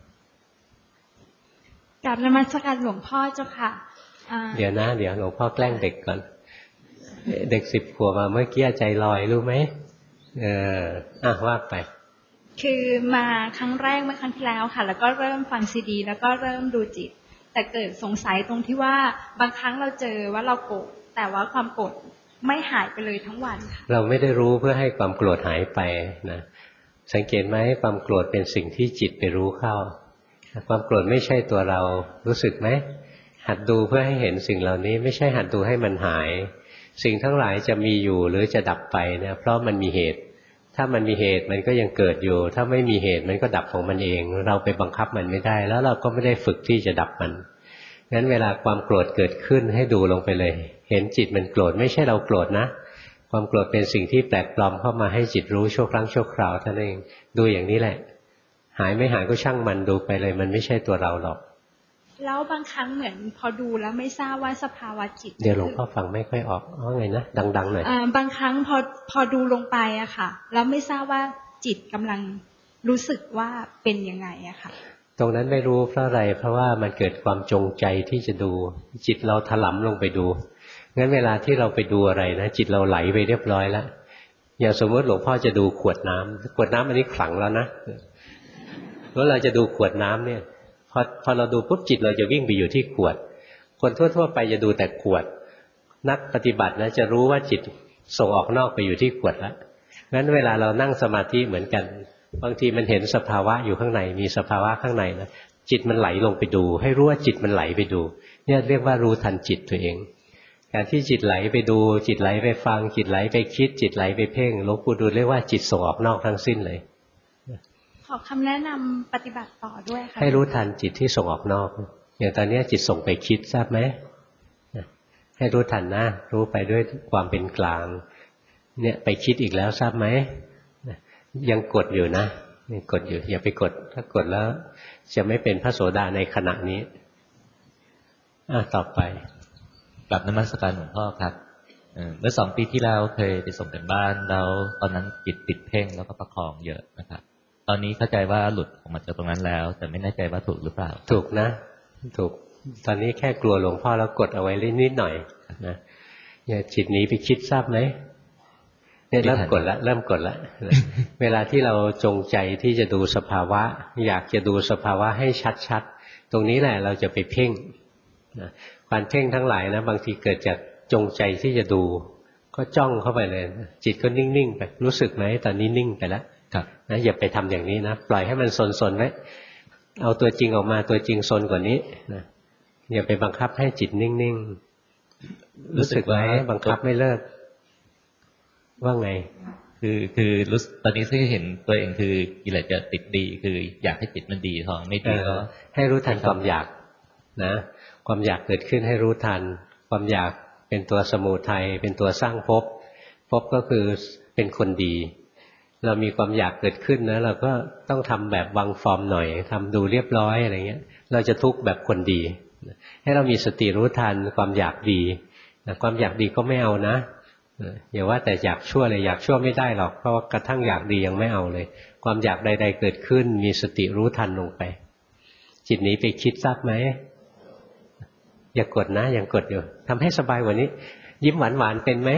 กราบนมัสการหลวงพ่อเจ้าค่ะเดี๋ยวหลวงพ่อแกล้งเด็กก่อนเด็ก10 ขวบมาเมื่อกี้ใจลอยรู้ไหมว่าไปคือมาครั้งแรกเมื่อครั้งที่แล้วค่ะแล้วก็เริ่มฟังซีดีแล้วก็เริ่มดูจิตแต่เกิดสงสัยตรงที่ว่าบางครั้งเราเจอว่าเราโกรธแต่ว่าความโกรธไม่หายไปเลยทั้งวันค่ะเราไม่ได้รู้เพื่อให้ความโกรธหายไปนะสังเกตไหมความโกรธเป็นสิ่งที่จิตไปรู้เข้าความโกรธไม่ใช่ตัวเรารู้สึกไหมหัดดูเพื่อให้เห็นสิ่งเหล่านี้ไม่ใช่หัดดูให้มันหายสิ่งทั้งหลายจะมีอยู่หรือจะดับไปเนี่ยเพราะมันมีเหตุถ้ามันมีเหตุมันก็ยังเกิดอยู่ถ้าไม่มีเหตุมันก็ดับของมันเองเราไปบังคับมันไม่ได้แล้วเราก็ไม่ได้ฝึกที่จะดับมันงั้นเวลาความโกรธเกิดขึ้นให้ดูลงไปเลยเห็นจิตมันโกรธไม่ใช่เราโกรธนะความโกรธเป็นสิ่งที่แปลกปลอมเข้ามาให้จิตรู้ชั่วครั้งชั่วคราวเท่านั้นเองดูอย่างนี้แหละหายไม่หายก็ช่างมันดูไปเลยมันไม่ใช่ตัวเราหรอกแล้วบางครั้งเหมือนพอดูแล้วไม่ทราบว่าสภาวะจิตเดี๋ยวหลวงพ่อฟังไม่ค่อยออกไงนะดังๆหน่อยบางครั้งพอดูลงไปอะค่ะแล้วไม่ทราบว่าจิตกำลังรู้สึกว่าเป็นยังไงอะค่ะตรงนั้นไม่รู้เพราะอะไรเพราะว่ามันเกิดความจงใจที่จะดูจิตเราถลำลงไปดูงั้นเวลาที่เราไปดูอะไรนะจิตเราไหลไปเรียบร้อยแล้วอย่างสมมติหลวงพ่อจะดูขวดน้ำอันนี้ขลังแล้วนะแล้วเราจะดูขวดน้ำเนี่ยพอเราดูปุ๊บจิตเราจะวิ่งไปอยู่ที่ขวดคนทั่วๆไปจะดูแต่ขวดนักปฏิบัตินะจะรู้ว่าจิตส่งออกนอกไปอยู่ที่ขวดแล้วงั้นเวลาเรานั่งสมาธิเหมือนกันบางทีมันเห็นสภาวะอยู่ข้างในมีสภาวะข้างในนะจิตมันไหลลงไปดูให้รู้ว่าจิตมันไหลไปดูเนี่ยเรียกว่ารู้ทันจิตตัวเองการที่จิตไหลไปดูจิตไหลไปฟังจิตไหลไปคิดจิตไหลไปเพ่งหลวงปู่ดูลเรียกว่าจิตส่งออกนอกทั้งสิ้นเลยขอคำแนะนำปฏิบัติต่อด้วยค่ะให้รู้ทันจิตที่ส่งออกนอกอย่างตอนนี้จิตส่งไปคิดทราบไหมให้รู้ทันนะรู้ไปด้วยความเป็นกลางเนี่ยไปคิดอีกแล้วทราบไหมยังกดอยู่นะยังกดอยู่อย่าไปกดถ้ากดแล้วจะไม่เป็นพระโสดาในขณะนี้ต่อไปกลับนมัสการหลวงพ่อครับเมื่อ2 ปีที่แล้วเคยไปส่งกันบ้านแล้วตอนนั้นจิตติดเพ่งแล้วก็ประคองเยอะนะครับตอนนี้เข้าใจว่าหลุดออกมาจากตรงนั้นแล้วแต่ไม่แน่ใจว่าถูกหรือเปล่าถูกนะถูกตอนนี้แค่กลัวหลวงพ่อแล้วกดเอาไว้นิดหน่อยนะเนี่ยจิตหนีไปคิดทราบไหมเนี่ยเริ่มกดละเวลาที่เราจงใจที่จะดูสภาวะอยากจะดูสภาวะให้ชัดๆตรงนี้แหละเราจะไปเพ่งนะการเพ่งทั้งหลายนะบางทีเกิดจากจงใจที่จะดูก็จ้องเข้าไปเลยจิตก็นิ่งๆไปรู้สึกไหมตอนนี้นิ่งไปแล้วนะอย่าไปทำอย่างนี้นะปล่อยให้มันซนๆไว้เอาตัวจริงออกมาตัวจริงซนกว่านี้นะอย่าไปบังคับให้จิตนิ่งๆรู้สึกไหมบังคับไม่เลิกว่าไงคือรู้ตอนนี้ที่เห็นตัวเองคือกิเลสจะติดดีคืออยากให้จิตมันดีพอไม่ดีก็ให้รู้ทันความอยากนะความอยากเกิดขึ้นให้รู้ทันความอยากเป็นตัวสมุทัยเป็นตัวสร้างภพก็คือเป็นคนดีเรามีความอยากเกิดขึ้นนะเราก็ต้องทำแบบวางฟอร์มหน่อยทำดูเรียบร้อยอะไรเงี้ยเราจะทุกข์แบบคนดีให้เรามีสติรู้ทันความอยากดีความอยากดีก็ไม่เอานะอย่าว่าแต่อยากชั่วเลยอยากชั่วไม่ได้หรอกเพราะว่ากระทั่งอยากดียังไม่เอาเลยความอยากใดๆเกิดขึ้นมีสติรู้ทันลงไปจิตหนีไปคิดทราบไหมอย่ากดนะยังกดอยู่ทำให้สบายกว่านี้ยิ้มหวานๆเป็นไหม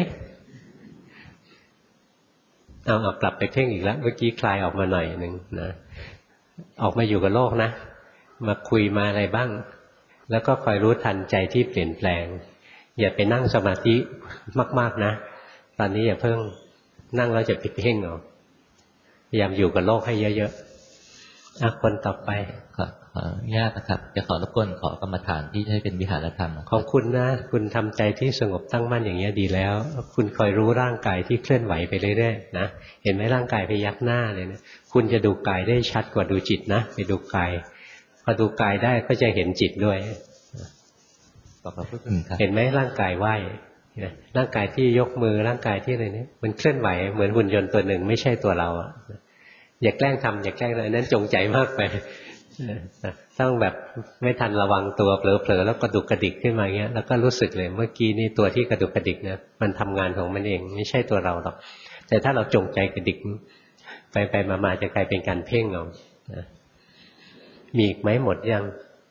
เอากลับไปเพ่งอีกแล้วเมื่อกี้คลายออกมาหน่อยหนึ่งนะออกมาอยู่กับโลกนะมาคุยมาอะไรบ้างแล้วก็คอยรู้ทันใจที่เปลี่ยนแปลงอย่าไปนั่งสมาธิมากๆนะตอนนี้อย่าเพิ่งนั่งแล้วจะไปเพ่งเอาพยายามอยู่กับโลกให้เยอะๆคนต่อไปขออนุญาตนะครับจะขอรบกวนขอกรรมฐานที่ให้เป็นวิหารธรรมของคุณนะคุณทำใจที่สงบตั้งมั่นอย่างนี้ดีแล้วคุณคอยรู้ร่างกายที่เคลื่อนไหวไปเรื่อยๆนะเห็นไหมร่างกายพยักหน้าเลยนะคุณจะดูกายได้ชัดกว่าดูจิตนะไปดูกายพอดูกายได้ก็จะเห็นจิตด้วยเห็นไหมร่างกายไหวร่างกายที่ยกมือร่างกายที่อะไรเนี่ยมันเคลื่อนไหวเหมือนหุ่นยนต์ตัวหนึ่งไม่ใช่ตัวเราอย่าแกล้งทำอย่าแกล้งอะไรนั้นจงใจมากไปต้องแบบไม่ทันระวังตัวเผลอๆแล้วกระดุกกระดิกขึ้นมาเงี้ยแล้วก็รู้สึกเลยเมื่อกี้นี่ตัวที่กระดุกกระดิกเนี่ยมันทำงานของมันเองไม่ใช่ตัวเราหรอกแต่ถ้าเราจงใจกระดิกไปมาจะกลายเป็นการเพ่งเอามีอีกไหมหมดยัง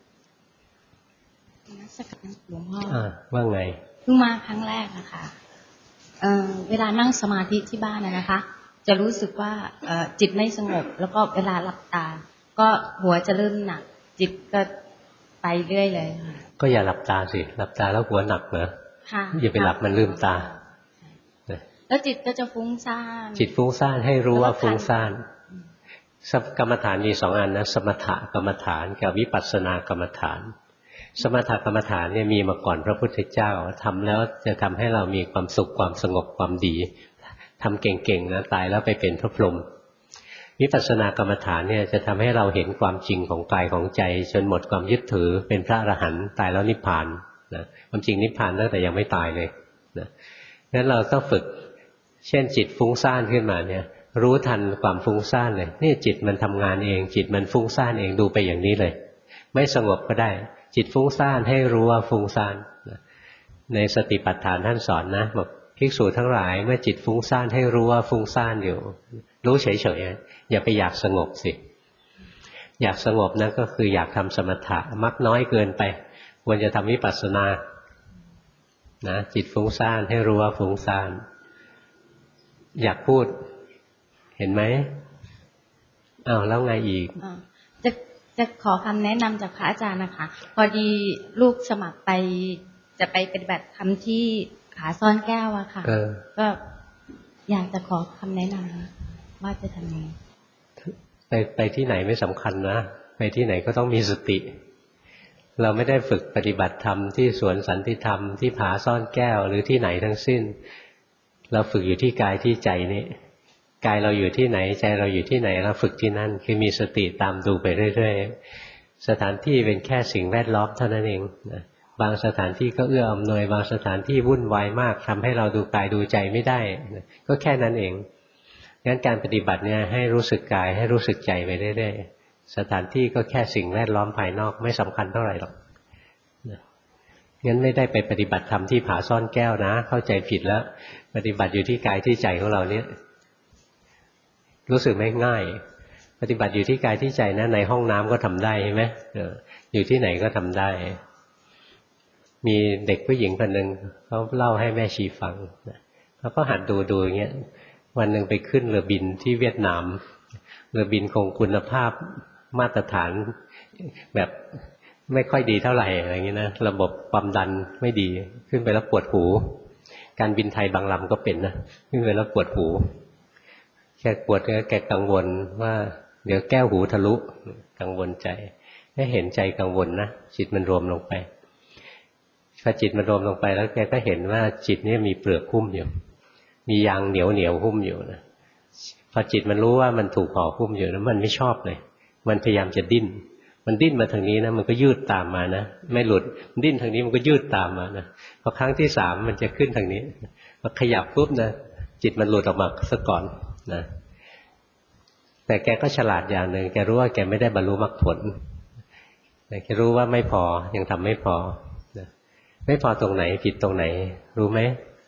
หลวงพ่อว่าไงเพิ่งมาครั้งแรกนะคะเวลานั่งสมาธิที่บ้านนะคะจะรู้สึกว่าจิตไม่สงบแล้วก็เวลาหลับตาก็หัวจะเริ่มหนักจิตก็ไปเรื่อยเลยก็อย่าหลับตาสิหลับตาแล้วหัวหนักเหรออย่าไปหลับมันลืมตาแล้วจิตก็จะฟุ้งซ่านจิตฟุ้งซ่านให้รู้ว่าฟุ้งซ่านกรรมฐานมี2 อันนะสมถกรรมฐานกับวิปัสสนากรรมฐานสมถกรรมฐานเนี่ยมีมาก่อนพระพุทธเจ้าทำแล้วจะทำให้เรามีความสุขความสงบความดีทำเก่งๆนะตายแล้วไปเป็นพระพรหมวิปัสสนากรรมฐานเนี่ยจะทำให้เราเห็นความจริงของกายของใจจนหมดความยึดถือเป็นพระอรหันต์ตายแล้วนิพพานนะความจริงนิพพานตั้งแต่ยังไม่ตายเลยนะงั้นเราต้องฝึกเช่นจิตฟุ้งซ่านขึ้นมาเนี่ยรู้ทันความฟุ้งซ่านเลยนี่จิตมันทำงานเองจิตมันฟุ้งซ่านเองดูไปอย่างนี้เลยไม่สงบก็ได้จิตฟุ้งซ่านให้รู้ว่าฟุ้งซ่านในสติปัฏฐานท่านสอนนะบอกภิกษุทั้งหลายเมื่อจิตฟุ้งซ่านให้รู้ว่าฟุ้งซ่านอยู่รู้เฉยๆอย่าไปอยากสงบสิอยากสงบนั่นก็คืออยากทำสมถะมักน้อยเกินไปควรจะทำวิปัสสนานะจิตฟุ้งซ่านให้รู้ว่าฟุ้งซ่านอยากพูดเห็นไหมแล้วไงอีกจะขอคำแนะนำจากพระอาจารย์นะคะพอดีลูกสมัครไปจะไปปฏิบัติธรรมที่ผาซ่อนแก้วอะค่ะก็อยากจะขอคำแนะนำว่าจะทำยังไงไปที่ไหนไม่สำคัญนะไปที่ไหนก็ต้องมีสติเราไม่ได้ฝึกปฏิบัติธรรมที่สวนสันติธรรมที่ผาซ่อนแก้วหรือที่ไหนทั้งสิ้นเราฝึกอยู่ที่กายที่ใจนี่กายเราอยู่ที่ไหนใจเราอยู่ที่ไหนเราฝึกที่นั่นคือมีสติตามดูไปเรื่อยๆสถานที่เป็นแค่สิ่งแวดล้อมเท่านั้นเองนะบางสถานที่ก็เอื้ออำนวยบางสถานที่วุ่นวายมากทำให้เราดูกายดูใจไม่ได้นะก็แค่นั้นเองงั้นการปฏิบัติเนี่ยให้รู้สึกกายให้รู้สึกใจไปเรื่อยๆสถานที่ก็แค่สิ่งแวดล้อมภายนอกไม่สำคัญเท่าไหร่หรอกงั้นไม่ได้ไปปฏิบัติธรรมที่ผาซ่อนแก้วนะเข้าใจผิดแล้วปฏิบัติอยู่ที่กายที่ใจของเราเนี่ยรู้สึกไม่ง่ายปฏิบัติอยู่ที่กายที่ใจนะในห้องน้ำก็ทำได้ใช่ไหมอยู่ที่ไหนก็ทำได้มีเด็กผู้หญิงคนหนึ่งเขาเล่าให้แม่ชีฟังเขาก็หัดดูอย่างเงี้ยวันหนึ่งไปขึ้นเรือบินที่เวียดนามเรือบินคงคุณภาพมาตรฐานแบบไม่ค่อยดีเท่าไหร่อะไรอย่างเงี้ยนะระบบความดันไม่ดีขึ้นไปแล้วปวดหูการบินไทยบางลำก็เป็นนะขึ้นไปแล้วปวดหูแกปวดแกกังวลว่าเดี๋ยวแก้วหูทะลุกังวลใจให้เห็นใจกังวลนะจิตมันรวมลงไปพอจิตมันรวมลงไปแล้วแกก็เห็นว่าจิตนี่มีเปลือกหุ้มอยู่มียางเหนียวหุ้มอยู่นะพอจิตมันรู้ว่ามันถูกห่อหุ้มอยู่แล้วมันไม่ชอบเลยมันพยายามจะดิ้นมันดิ้นมาทางนี้นะมันก็ยืดตามมานะไม่หลุดดิ้นทางนี้มันก็ยืดตามมานะพอครั้งที่3มันจะขึ้นทางนี้พอขยับปุ๊บนะจิตมันหลุดออกมาซะก่อนนะแต่แกก็ฉลาดอย่างหนึ่งแกรู้ว่าแกไม่ได้บรรลุมรรคผลแต่แกรู้ว่าไม่พอยังทำไม่พอนะไม่พอตรงไหนผิดตรงไหนรู้ไหม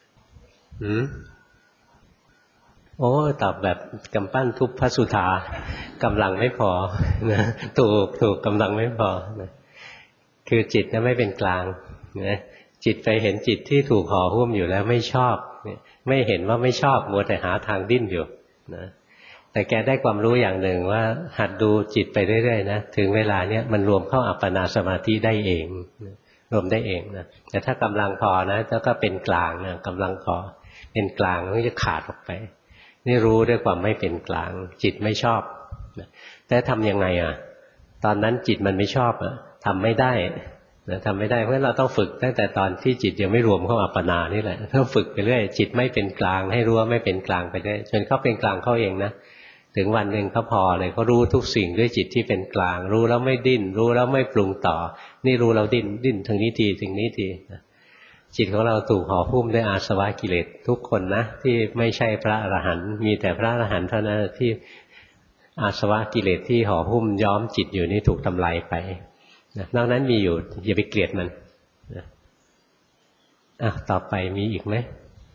โอ้ตอบแบบกำปั้นทุบพระสุธากำลังไม่พอนะถูกกำลังไม่พอนะคือจิตไม่เป็นกลางนะจิตไปเห็นจิตที่ถูกห่อหุ้มอยู่แล้วไม่ชอบไม่เห็นว่าไม่ชอบมัวแต่หาทางดิ้นอยู่นะแต่แกได้ความรู้อย่างหนึ่งว่าหัดดูจิตไปเรื่อยๆนะถึงเวลาเนี้ยมันรวมเข้าอัปปนาสมาธิได้เองรวมได้เองนะแต่ถ้ากำลังพอนะก็เป็นกลางนะกำลังพอเป็นกลางมันจะขาดออกไปนี่รู้ด้วยความไม่เป็นกลางจิตไม่ชอบแต่ทำยังไงตอนนั้นจิตมันไม่ชอบทำไม่ได้ทำไม่ได้เพราะฉะนั้นเราต้องฝึกตั้งแต่ตอนที่จิตยังไม่รวมเข้าอัปปนานี่แหละต้องฝึกไปเรื่อยจิตไม่เป็นกลางให้รู้ว่าไม่เป็นกลางไปเรื่อยจนเขาเป็นกลางเขาเองนะถึงวันหนึ่งเขาพอเลยเขารู้ทุกสิ่งด้วยจิตที่เป็นกลางรู้แล้วไม่ดิ้นรู้แล้วไม่ปรุงต่อนี่รู้แล้วดิ้นทางนี้ทีถึงนี้ทีจิตของเราถูกห่อหุ้มด้วยอาสวะกิเลสทุกคนนะที่ไม่ใช่พระอรหันต์มีแต่พระอรหันต์เท่านั้นที่อาสวะกิเลสที่ห่อหุ้มย้อมจิตอยู่นี่ถูกทำลายไปนะนอกนั้นมีอยู่อย่าไปเกลียดมันนะต่อไปมีอีกไหม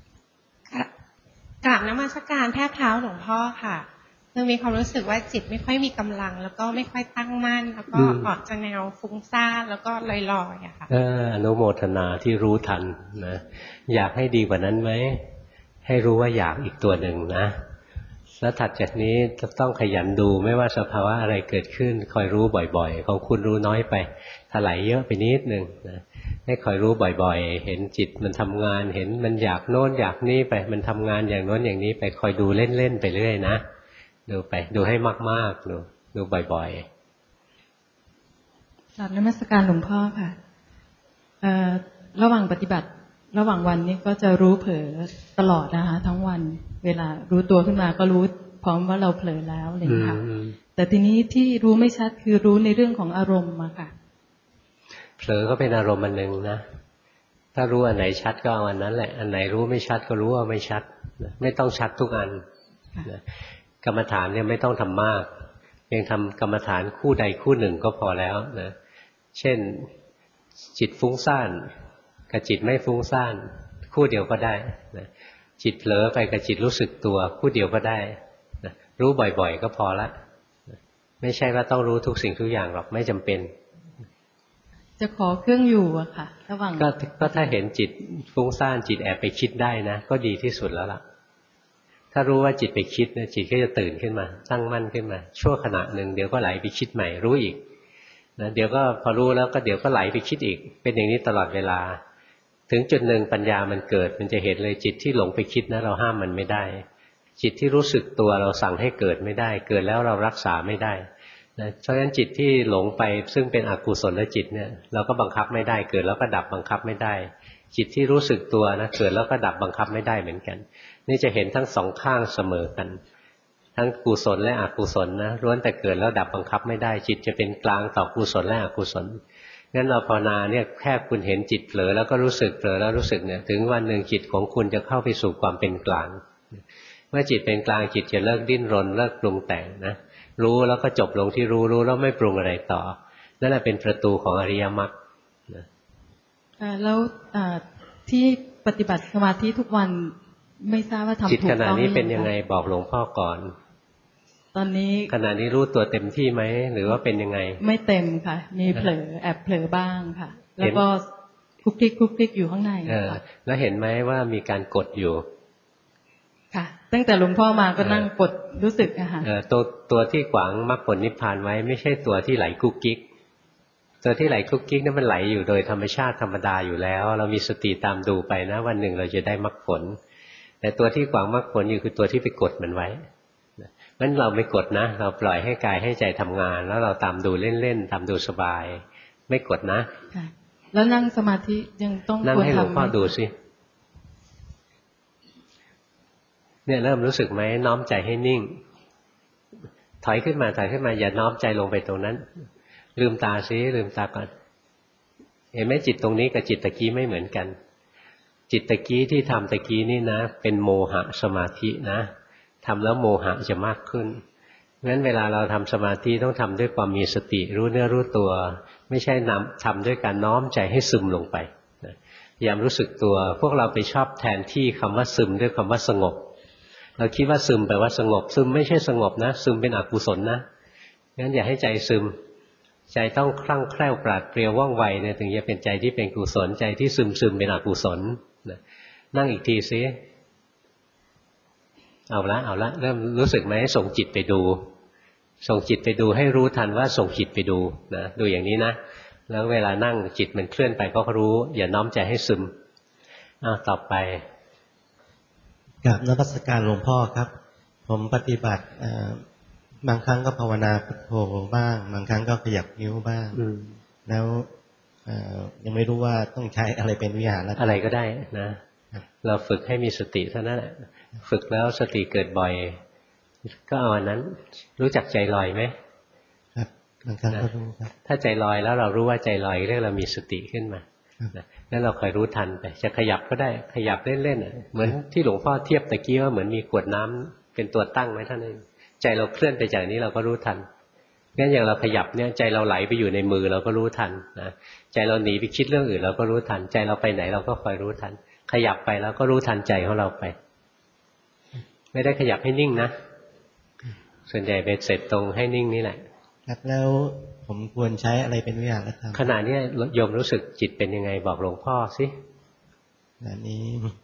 กราบนมัสการแทบเท้าหลวงพ่อค่ะคือมีความรู้สึกว่าจิตไม่ค่อยมีกำลังแล้วก็ไม่ค่อยตั้งมั่นแล้วก็ออกจะแนวฟุ้งซ่านแล้วก็ลอยๆอะค่ะอนุโมทนาที่รู้ทันนะอยากให้ดีกว่านั้นไหมให้รู้ว่าอยากอีกตัวหนึ่งนะแล้วถัดจากนี้จะต้องขยันดูไม่ว่าสภาวะอะไรเกิดขึ้นคอยรู้บ่อยๆของคุณรู้น้อยไปถลายเยอะไปนิดนึงนะให้คอยรู้บ่อยๆเห็นจิตมันทำงานเห็นมันอยากโน้นอยากนี่ไปมันทำงานอย่างโน้นอย่างนี้ไปคอยดูเล่นๆไปเรื่อยนะดูไปดูให้มากๆดูบ่อยๆกราบนมัสการหลวงพ่อค่ะระหว่างปฏิบัติระหว่างวันนี้ก็จะรู้เผลอตลอดนะคะทั้งวันเวลารู้ตัวขึ้นมาก็รู้พร้อมว่าเราเผลอแล้วอะไรอย่างนี้ค่ะแต่ทีนี้ที่รู้ไม่ชัดคือรู้ในเรื่องของอารมณ์มาค่ะเผลอก็เป็นอารมณ์อันหนึ่งนะถ้ารู้อันไหนชัดก็เอาอันนั้นแหละอันไหนรู้ไม่ชัดก็รู้ว่าไม่ชัดไม่ต้องชัดทุกอันกรรมฐานเนี่ยไม่ต้องทำมากเพียงทำกรรมฐานคู่ใดคู่หนึ่งก็พอแล้วนะเช่นจิตฟุ้งซ่านกับจิตไม่ฟุ้งซ่านคู่เดียวก็ได้นะจิตเผลอไปกับจิตรู้สึกตัวคู่เดียวก็ได้นะรู้บ่อยๆก็พอละไม่ใช่ว่าต้องรู้ทุกสิ่งทุกอย่างหรอกไม่จำเป็นจะขอเครื่องอยู่อะค่ะระหว่างก็ถ้าเห็นจิตฟุ้งซ่านจิตแอบไปคิดได้นะก็ดีที่สุดแล้วล่ะถ้ารู้ว่าจิตไปคิดนะจิตก็จะตื่นขึ้นมาตั้งมั่นขึ้นมาชั่วขณะหนึ่งเดี๋ยวก็ไหลไปคิดใหม่รู้อีกนะเดี๋ยวก็พอรู้แล้วก็เดี๋ยวก็ไหลไปคิดอีกเป็นอย่างนี้ตลอดเวลาถึงจุดหนึ่งปัญญามันเกิดมันจะเห็นเลยจิตที่หลงไปคิดนะเราห้ามมันไม่ได้จิตที่รู้สึกตัวเราสั่งให้เกิดไม่ได้เกิดแล้วเรารักษาไม่ได้นะเพราะฉะนั้นจิตที่หลงไปซึ่งเป็นอกุศลจิตเนี่ยเราก็บังคับไม่ได้เกิดแล้วก็ดับบังคับไม่ได้จิตที่รู้สึกตัวนะเกิดแล้วก็ดับบังคับไม่ได้เหมือนกันนี่จะเห็นทั้งสองข้างเสมอกันทั้งกุศลและอกุศลนะล้วนแต่เกิดแล้วดับบังคับไม่ได้จิตจะเป็นกลางต่อกุศลและอกุศลงั้นเราภาวนาเนี่ยแค่คุณเห็นจิตเผลอแล้วก็รู้สึกเผลอแล้วรู้สึกเนี่ยถึงวันหนึ่งจิตของคุณจะเข้าไปสู่ความเป็นกลางเมื่อจิตเป็นกลางจิตจะเลิกดิ้นรนเลิกปรุงแต่งนะรู้แล้วก็จบลงที่รู้แล้วไม่ปรุงอะไรต่อนั่นแหละเป็นประตูของอริยมรรคแล้วที่ปฏิบัติสมาธิทุกวันไม่ทราบว่าทำถูกต้องจิตขณะนี้เป็นยังไงบอกหลวงพ่อก่อนตอนนี้ขณะนี้รู้ตัวเต็มที่ไหมหรือว่าเป็นยังไงไม่เต็มค่ะมีเผลอแอบเผลอบ้างค่ะแล้วก็คุกคิกอยู่ข้างในแล้วเห็นไหมว่ามีการกดอยู่ค่ะตั้งแต่หลวงพ่อมาก็นั่งกดรู้สึกอะค่ะตัวที่ขวางมรรคผลนิพพานไว้ไม่ใช่ตัวที่ไหลกุ๊กกิ๊กตัวที่ไหลกุ๊กกิ๊กนั่นมันไหลอยู่โดยธรรมชาติธรรมดาอยู่แล้วเรามีสติตามดูไปนะวันหนึ่งเราจะได้มรรคผลแต่ตัวที่ขวางมรรคผลอยู่คือตัวที่ไปกดมันไว้งั้นเราไม่กดนะเราปล่อยให้กายให้ใจทำงานแล้วเราตามดูเล่นๆตามดูสบายไม่กดนะแล้วนั่งสมาธิยังต้องนั่งให้หลวงพ่อดูสิเนี่ยเริ่มรู้สึกไหมน้อมใจให้นิ่งถอยขึ้นมาอย่าน้อมใจลงไปตรงนั้นลืมตาซิลืมตาก่อนเห็นไหมจิตตรงนี้กับจิตตะกี้ไม่เหมือนกันจิตตะกี้ที่ทำตะกี้นี่นะเป็นโมหะสมาธินะทำแล้วโมหะจะมากขึ้นงั้นเวลาเราทำสมาธิต้องทำด้วยความมีสติรู้เนื้อรู้ตัวไม่ใช่ทำด้วยการน้อมใจให้ซึมลงไปพยายามรู้สึกตัวพวกเราไปชอบแทนที่คำว่าซึมด้วยคำว่าสงบเราคิดว่าซึมแปลว่าสงบซึมไม่ใช่สงบนะซึมเป็นอกุศลนะงั้นอย่าให้ใจซึมใจต้องคลั่งแคล่วปราดเปรียวว่องไวเนี่ยถึงจะเป็นใจที่เป็นกุศลใจที่ซึมเป็นอกุศลนั่งอีกทีซิเอาละเริ่มรู้สึกไหมส่งจิตไปดูให้รู้ทันว่าส่งจิตไปดูนะดูอย่างนี้นะแล้วเวลานั่งจิตมันเคลื่อนไปก็รู้อย่าน้อมใจให้ซึมต่อไปกับนมัสการหลวงพ่อครับผมปฏิบัติบางครั้งก็ภาวนาพุทโธบ้างบางครั้งก็ขยับนิ้วบ้างแล้วยังไม่รู้ว่าต้องใช้อะไรเป็นวิหารอะไรก็ได้นะเราฝึกให้มีสติเท่านั้นแหละฝึกแล้วสติเกิดบ่อยก็เอาอันนั้นรู้จักใจลอยไหมครับบางครั้งก็รู้ครับถ้าใจลอยแล้วเรารู้ว่าใจลอยเรียกเรามีสติขึ้นมานั่นเราคอยรู้ทันไปจะขยับก็ได้ขยับเล่นๆเหมือนที่หลวงพ่อเทียบตะกี้ว่าเหมือนมีขวดน้ำเป็นตัวตั้งไว้ท่านเองใจเราเคลื่อนไปจากนี้เราก็รู้ทันงั้นอย่างเราขยับเนี่ยใจเราไหลไปอยู่ในมือเราก็รู้ทันนะใจเราหนีไปคิดเรื่องอื่นเราก็รู้ทันใจเราไปไหนเราก็คอยรู้ทันขยับไปแล้วก็รู้ทันใจของเราไปไม่ได้ขยับให้นิ่งนะส่วนใหญ่ไปเสร็จตรงให้นิ่งนี่แหละครับแล้วผมควรใช้อะไรเป็นวิหารธรรมขณะนี้โยมรู้สึกจิตเป็นยังไงบอกหลวงพ่อสิขณะนี้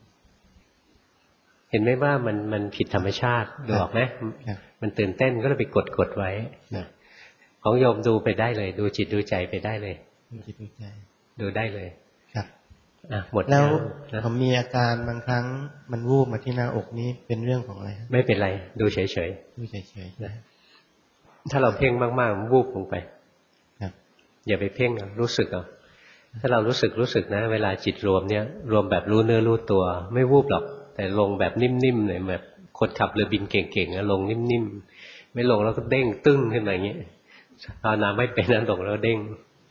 เห็นไหมว่ามันผิดธรรมชาติดูออกไหมมันตื่นเต้นก็เลยไปกดไว้ของโยมดูไปได้เลยดูจิตดูใจไปได้เลยดูจิตดูใจดูได้เลยครับหมดแล้วผมมีอาการบางครั้งมันวูบมาที่หน้าอกนี้เป็นเรื่องของอะไรไม่เป็นไรดูเฉยๆดูเฉยๆถ้าเราเพ่งมากๆมันวูบลงไปอย่าไปเพ่งรู้สึกเอาถ้าเรารู้สึกนะเวลาจิตรวมเนี่ยรวมแบบรู้เนื้อรู้ตัวไม่วูบหรอกแต่ลงแบบนิ่มๆเลยแบบคนขับเรือบินเก่งๆนะลงนิ่มๆไม่ลงแล้วก็เด้งตึ้งขึ้นมาอย่างเงี้ยภาวนาไม่เป็นนั้นลงแล้วเด้ง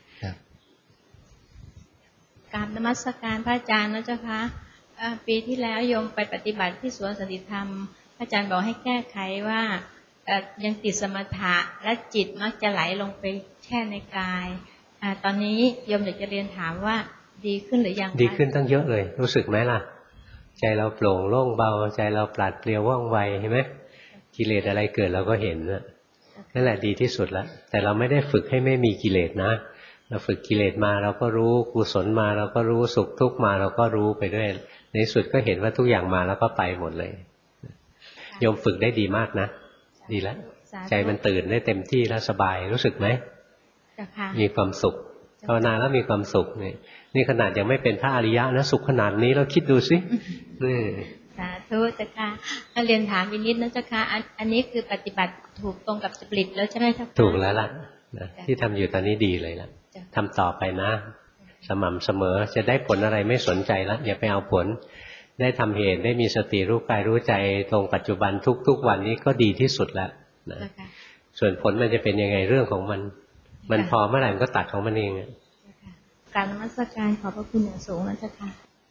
กราบนมัสการพระอาจารย์นะเจ้าคะปีที่แล้วโยมไปปฏิบัติที่สวนสันติธรรมพระอาจารย์บอกให้แก้ไขว่ายังติดสมถะและจิตมักจะไหลลงไปแช่ในกายตอนนี้โยมอยากจะเรียนถามว่าดีขึ้นหรือยังดีขึ้นตั้งเยอะเลยรู้สึกไหมล่ะใจเราโปร่งโล่งเบาใจเราปราดเปรียวว่องไวเห็นไหมกิเลสอะไรเกิดเราก็เห็นนั่นแหละดีที่สุดแล้วแต่เราไม่ได้ฝึกให้ไม่มีกิเลสนะเราฝึกกิเลสมาเราก็รู้กุศลมาเราก็รู้สุขทุกข์มาเราก็รู้ไปด้วยในสุดก็เห็นว่าทุกอย่างมาแล้วก็ไปหมดเลยโยมฝึกได้ดีมากนะดีแล้วใจมันตื่นได้เต็มที่แล้วสบายรู้สึกไหมมีความสุขภาวนาแล้วมีความสุขนี่ขนาดยังไม่เป็นพระอริยะนะสุขขนาดนี้เราคิดดูสินี่สาธุเจ้าค่ะเรียนถามอีกนิดนะเจ้าค่ะอันนี้คือปฏิบัติถูกตรงกับจริตแล้วใช่ไหมเจ้าค่ะถูกแล้วล่ะที่ทำอยู่ตอนนี้ดีเลยล่ะทำต่อไปนะสม่ำเสมอจะได้ผลอะไรไม่สนใจแล้วอย่าไปเอาผลได้ทำเหตุได้มีสติรู้กายรู้ใจตรงปัจจุบันทุกวันนี้ก็ดีที่สุดแล้วนะส่วนผลมันจะเป็นยังไงเรื่องของมันพอเมื่อไหร่มันก็ตัดของมันเองการนมัสการขอบพระคุณอย่างสูงนะเจ้าค่ะ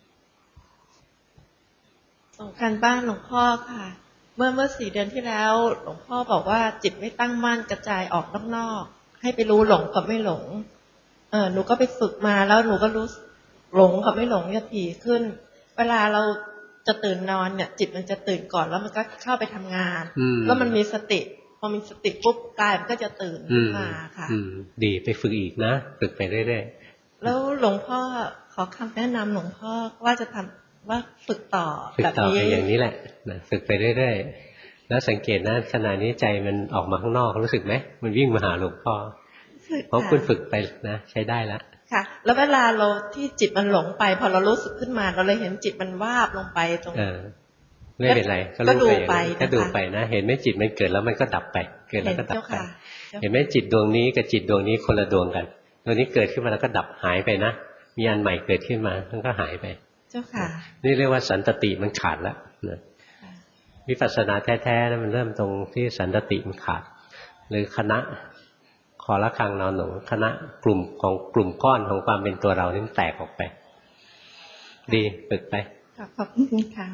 ส่งการบ้านหลวงพ่อค่ะเมื่อ4 เดือนที่แล้วหลวงพ่อบอกว่าจิตไม่ตั้งมั่นกระจายออกนอกๆให้ไปรู้หลงกับไม่หลงหนูก็ไปฝึกมาแล้วหนูก็รู้หลงกับไม่หลงจะถี่ขึ้นเวลาเราจะตื่นนอนเนี่ยจิตมันจะตื่นก่อนแล้วมันก็เข้าไปทำงานแล้วมันมีสติพอมีสติปุ๊บกายมันก็จะตื่นขึ้นมาค่ะดีไปฝึกอีกนะฝึกไปเรื่อยๆแล้วหลวงพ่อขอคำแนะนำหลวงพ่อว่าจะทำว่าฝึกต่อแบบนี้ไปอย่างนี้แหละฝึกไปเรื่อยๆแล้วสังเกตนะขณะนี้ใจมันออกมาข้างนอกรู้สึกไหมมันวิ่งมาหาหลวงพ่อเพราะคุณฝึกไปนะใช้ได้แล้วค่ะแล้วเวลาเราที่จิตมันหลงไปพอเรารู้สึกขึ้นมาเราเลยเห็นจิตมันวาบลงไปตรงไม่เป็นไรก็ดูไปก็ดูไปนะเห็นไหมจิตมันเกิดแล้วมันก็ดับไปเกิดแล้วก็ดับไปเห็นไหมจิตดวงนี้กับจิตดวงนี้คนละดวงกันดวงนี้เกิดขึ้นมาแล้วก็ดับหายไปนะมีอันใหม่เกิดขึ้นมามันก็หายไปเจ้าค่ะนี่เรียกว่าสันตติมันขาดแล้ววิปัสสนาแท้ๆแล้วมันเริ่มตรงที่สันตติมันขาดหรือคณะขอละครังนอนหนูคณะกลุ่มก้อนของความเป็นตัวเรานี่แตกออกไปดีฝึกไปขอบคุณค่ะ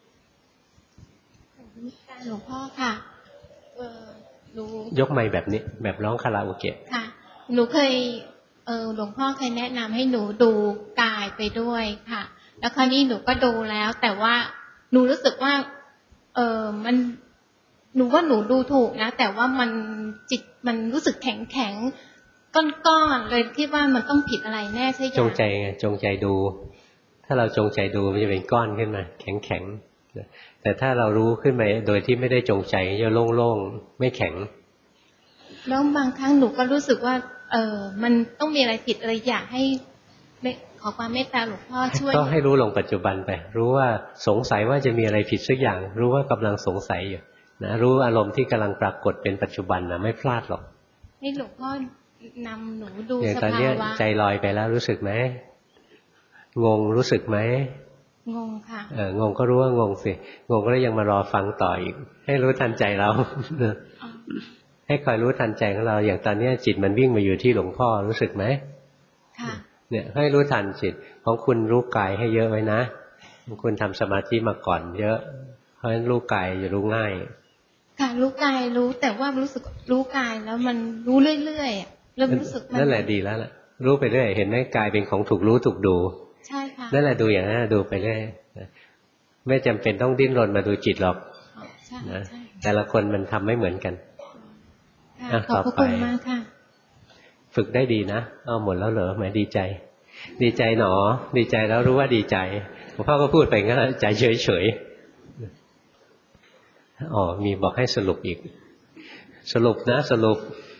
หลวงพ่อค่ะยกไมค์แบบนี้แบบร้องคาราโอเกะค่ะหนูเคยหลวงพ่อเคยแนะนำให้หนูดูกายไปด้วยค่ะแล้วคราวนี้หนูก็ดูแล้วแต่ว่าหนูรู้สึกว่ามันหนูว่าหนูดูถูกนะแต่ว่ามันจิตมันรู้สึกแข็งก้อนๆเลยคิดว่ามันต้องผิดอะไรแน่ใช่ไหมจงใจไงจงใจดูถ้าเราจงใจดูมันจะเป็นก้อนขึ้นมาแข็งแต่ถ้าเรารู้ขึ้นมาโดยที่ไม่ได้จงใจจะโล่งๆไม่แข็งแล้วบางครั้งหนูก็รู้สึกว่ามันต้องมีอะไรผิดอะไรอยากให้ขอความเมตตาหลวงพ่อช่วยต้องให้รู้ลงปัจจุบันไปรู้ว่าสงสัยว่าจะมีอะไรผิดสักอย่างรู้ว่ากำลังสงสัยอยู่นะรู้อารมณ์ที่กำลังปรากฏเป็นปัจจุบันนะไม่พลาดหรอกให้หลวงพ่อนำหนูดูสภาวะอย่างตอนนี้ใจลอยไปแล้วรู้สึกไหมงงรู้สึกไหมงงค่ะงงก็รู้ว่างงสิงงก็ยังมารอฟังต่ออีกให้รู้ทันใจเราให้คอยรู้ทันใจของเราอย่างตอนนี้จิตมันวิ่งมาอยู่ที่หลวงพ่อรู้สึกไหมค่ะเนี่ยให้รู้ทันจิตของคุณรู้กายให้เยอะไว้นะคุณทำสมาธิมาก่อนเยอะเพราะฉะนั้นรู้กายจะรู้ง่ายค่ะรู้กายรู้แต่ว่ารู้สึกรู้กายแล้วมันรู้เรื่อยๆเริ่มรู้สึกนั่นแหละดีแล้วล่ะรู้ไปเรื่อยเห็นไหมกายเป็นของถูกรู้ถูกดูใช่ค่ะนั่นแหละดูอย่างนั้นดูไปเรื่อยไม่จำเป็นต้องดิ้นรนมาดูจิตหรอกนะแต่ละคนมันทำไม่เหมือนกันขอบคุณมากค่ะฝึกได้ดีนะหมดแล้วเหรอแหมดีใจดีใจหนอดีใจแล้วรู้ว่าดีใจหลวงพ่อก็พูดไปงั้นใจเฉยๆมีบอกให้สรุปอีกสรุปนะสรุป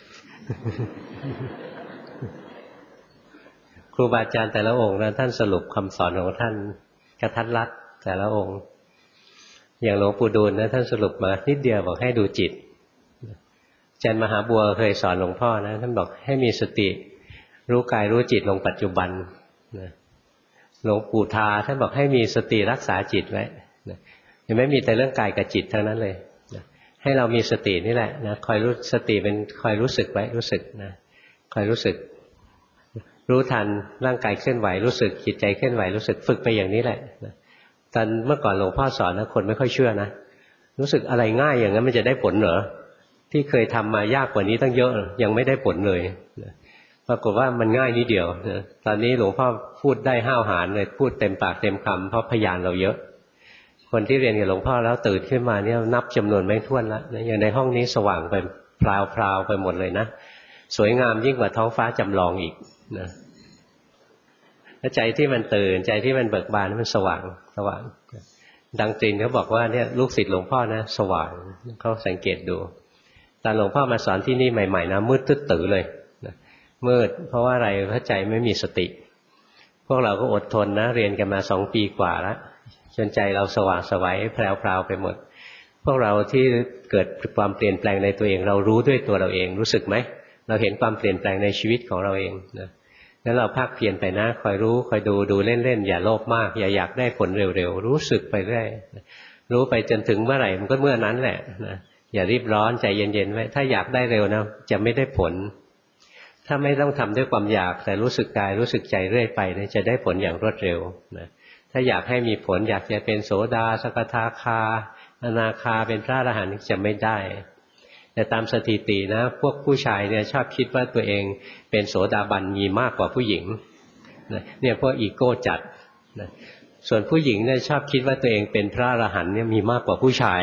ครูบาอาจารย์แต่ละองค์นะท่านสรุปคำสอนของท่านกระทัดรัดแต่ละองค์อย่างหลวงปู่ดูลนะท่านสรุปมานิดเดียวบอกให้ดูจิตอาจารย์มหาบัวเคยสอนหลวงพ่อนะท่านบอกให้มีสติรู้กายรู้จิตลงปัจจุบันหลวงปู่ทาท่านบอกให้มีสติรักษาจิตไว้เห็นไหมมีแต่เรื่องกายกับจิตทั้งนั้นเลยให้เรามีสตินี่แหละนะคอยรู้สติเป็นคอยรู้สึกไว้รู้สึกนะคอยรู้สึกรู้ทันร่างกายเคลื่อนไหวรู้สึกจิตใจเคลื่อนไหวรู้สึกฝึกไปอย่างนี้แหละตอนเมื่อก่อนหลวงพ่อสอนนะคนไม่ค่อยเชื่อนะรู้สึกอะไรง่ายอย่างนั้นมันจะได้ผลเหรอที่เคยทำมายากกว่านี้ตั้งเยอะยังไม่ได้ผลเลยปรากฏว่ามันง่ายนิดเดียวตอนนี้หลวงพ่อพูดได้ห้าวหาญเลยพูดเต็มปากเต็มคำเพราะพยานเราเยอะคนที่เรียนกับหลวงพ่อแล้วตื่นขึ้นมาเนี่ยนับจำนวนไม่ถ้วนแล้วอย่างในห้องนี้สว่างไปพราวๆไปหมดเลยนะสวยงามยิ่งกว่าท้องฟ้าจำลองอีกนะใจที่มันตื่นใจที่มันเบิกบานมันสว่างดังตรินเขาบอกว่าเนี่ยลูกศิษย์หลวงพ่อนะสว่างเขาสังเกตดูตอนหลวงพ่อมาสอนที่นี่ใหม่ๆนะมืดตึ๊ดตื้อเลยมืดเพราะว่าอะไรเพราะใจไม่มีสติพวกเราก็อดทนนะเรียนกันมา2 ปีกว่าแล้วจนใจเราสว่างไสวแพรวๆไปหมดพวกเราที่เกิดความเปลี่ยนแปลงในตัวเองเรารู้ด้วยตัวเราเองรู้สึกไหมเราเห็นความเปลี่ยนแปลงในชีวิตของเราเองนะงั้นเราภาคเพียรไปนะคอยรู้คอยดูเล่นๆอย่าโลภมากอย่าอยากได้ผลเร็วๆรู้สึกไปเรื่อยรู้ไปจนถึงเมื่อไหร่มันก็เมื่อนั้นแหละนะอย่ารีบร้อนใจเย็นๆไว้ถ้าอยากได้เร็วนะจะไม่ได้ผลถ้าไม่ต้องทำด้วยความอยากแต่รู้สึกกายรู้สึกใจเรื่อยไปเนี่ยจะได้ผลอย่างรวดเร็วนะถ้าอยากให้มีผลอยากจะเป็นโสดาสกทาคาอนาคาเป็นพระอรหันต์จะไม่ได้แต่ตามสถิตินะพวกผู้ชายเนี่ยชอบคิดว่าตัวเองเป็นโสดาบันมีมากกว่าผู้หญิงเนี่ยพวกอีโก้จัดนะส่วนผู้หญิงเนี่ยชอบคิดว่าตัวเองเป็นพระอรหันต์เนี่ยมีมากกว่าผู้ชาย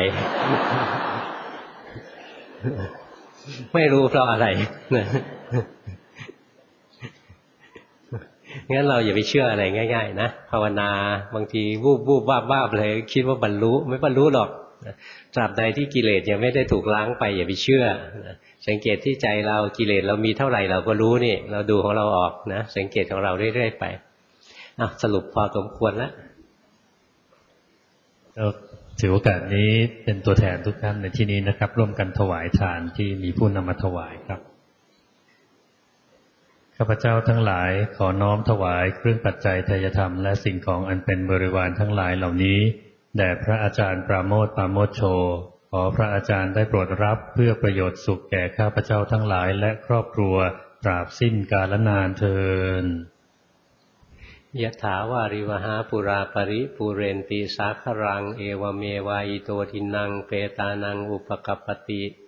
ไม่รู้เพราะอะไรงั้นเราอย่าไปเชื่ออะไรง่ายๆนะภาวนาบางทีวูบวาบเลยคิดว่าบรรลุไม่บรรลุหรอกตราบใดที่กิเลสยังไม่ได้ถูกล้างไปอย่าไปเชื่อสังเกตที่ใจเรากิเลสเรามีเท่าไหร่เราก็รู้นี่เราดูของเราออกนะสังเกตของเราเรื่อยๆไปสรุปพอสมควรแล้วถือโอกาสนี้เป็นตัวแทนทุกท่านในที่นี้นะครับร่วมกันถวายทานที่มีผู้นำมาถวายครับข้าพเจ้าทั้งหลายขอน้อมถวายเครื่องปัจจัยทายธรรมและสิ่งของอันเป็นบริวารทั้งหลายเหล่านี้แด่พระอาจารย์ปราโมทย์ปราโมชโชขอพระอาจารย์ได้โปรดรับเพื่อประโยชน์สุขแก่ข้าพเจ้าทั้งหลายและครอบครัวตราบสิ้นกาลนานเทอญยะถาวาริวหาปุราปริปุเรนติสาครังเอวเมวะอิโตทินังเปตานังอุปกัปปติ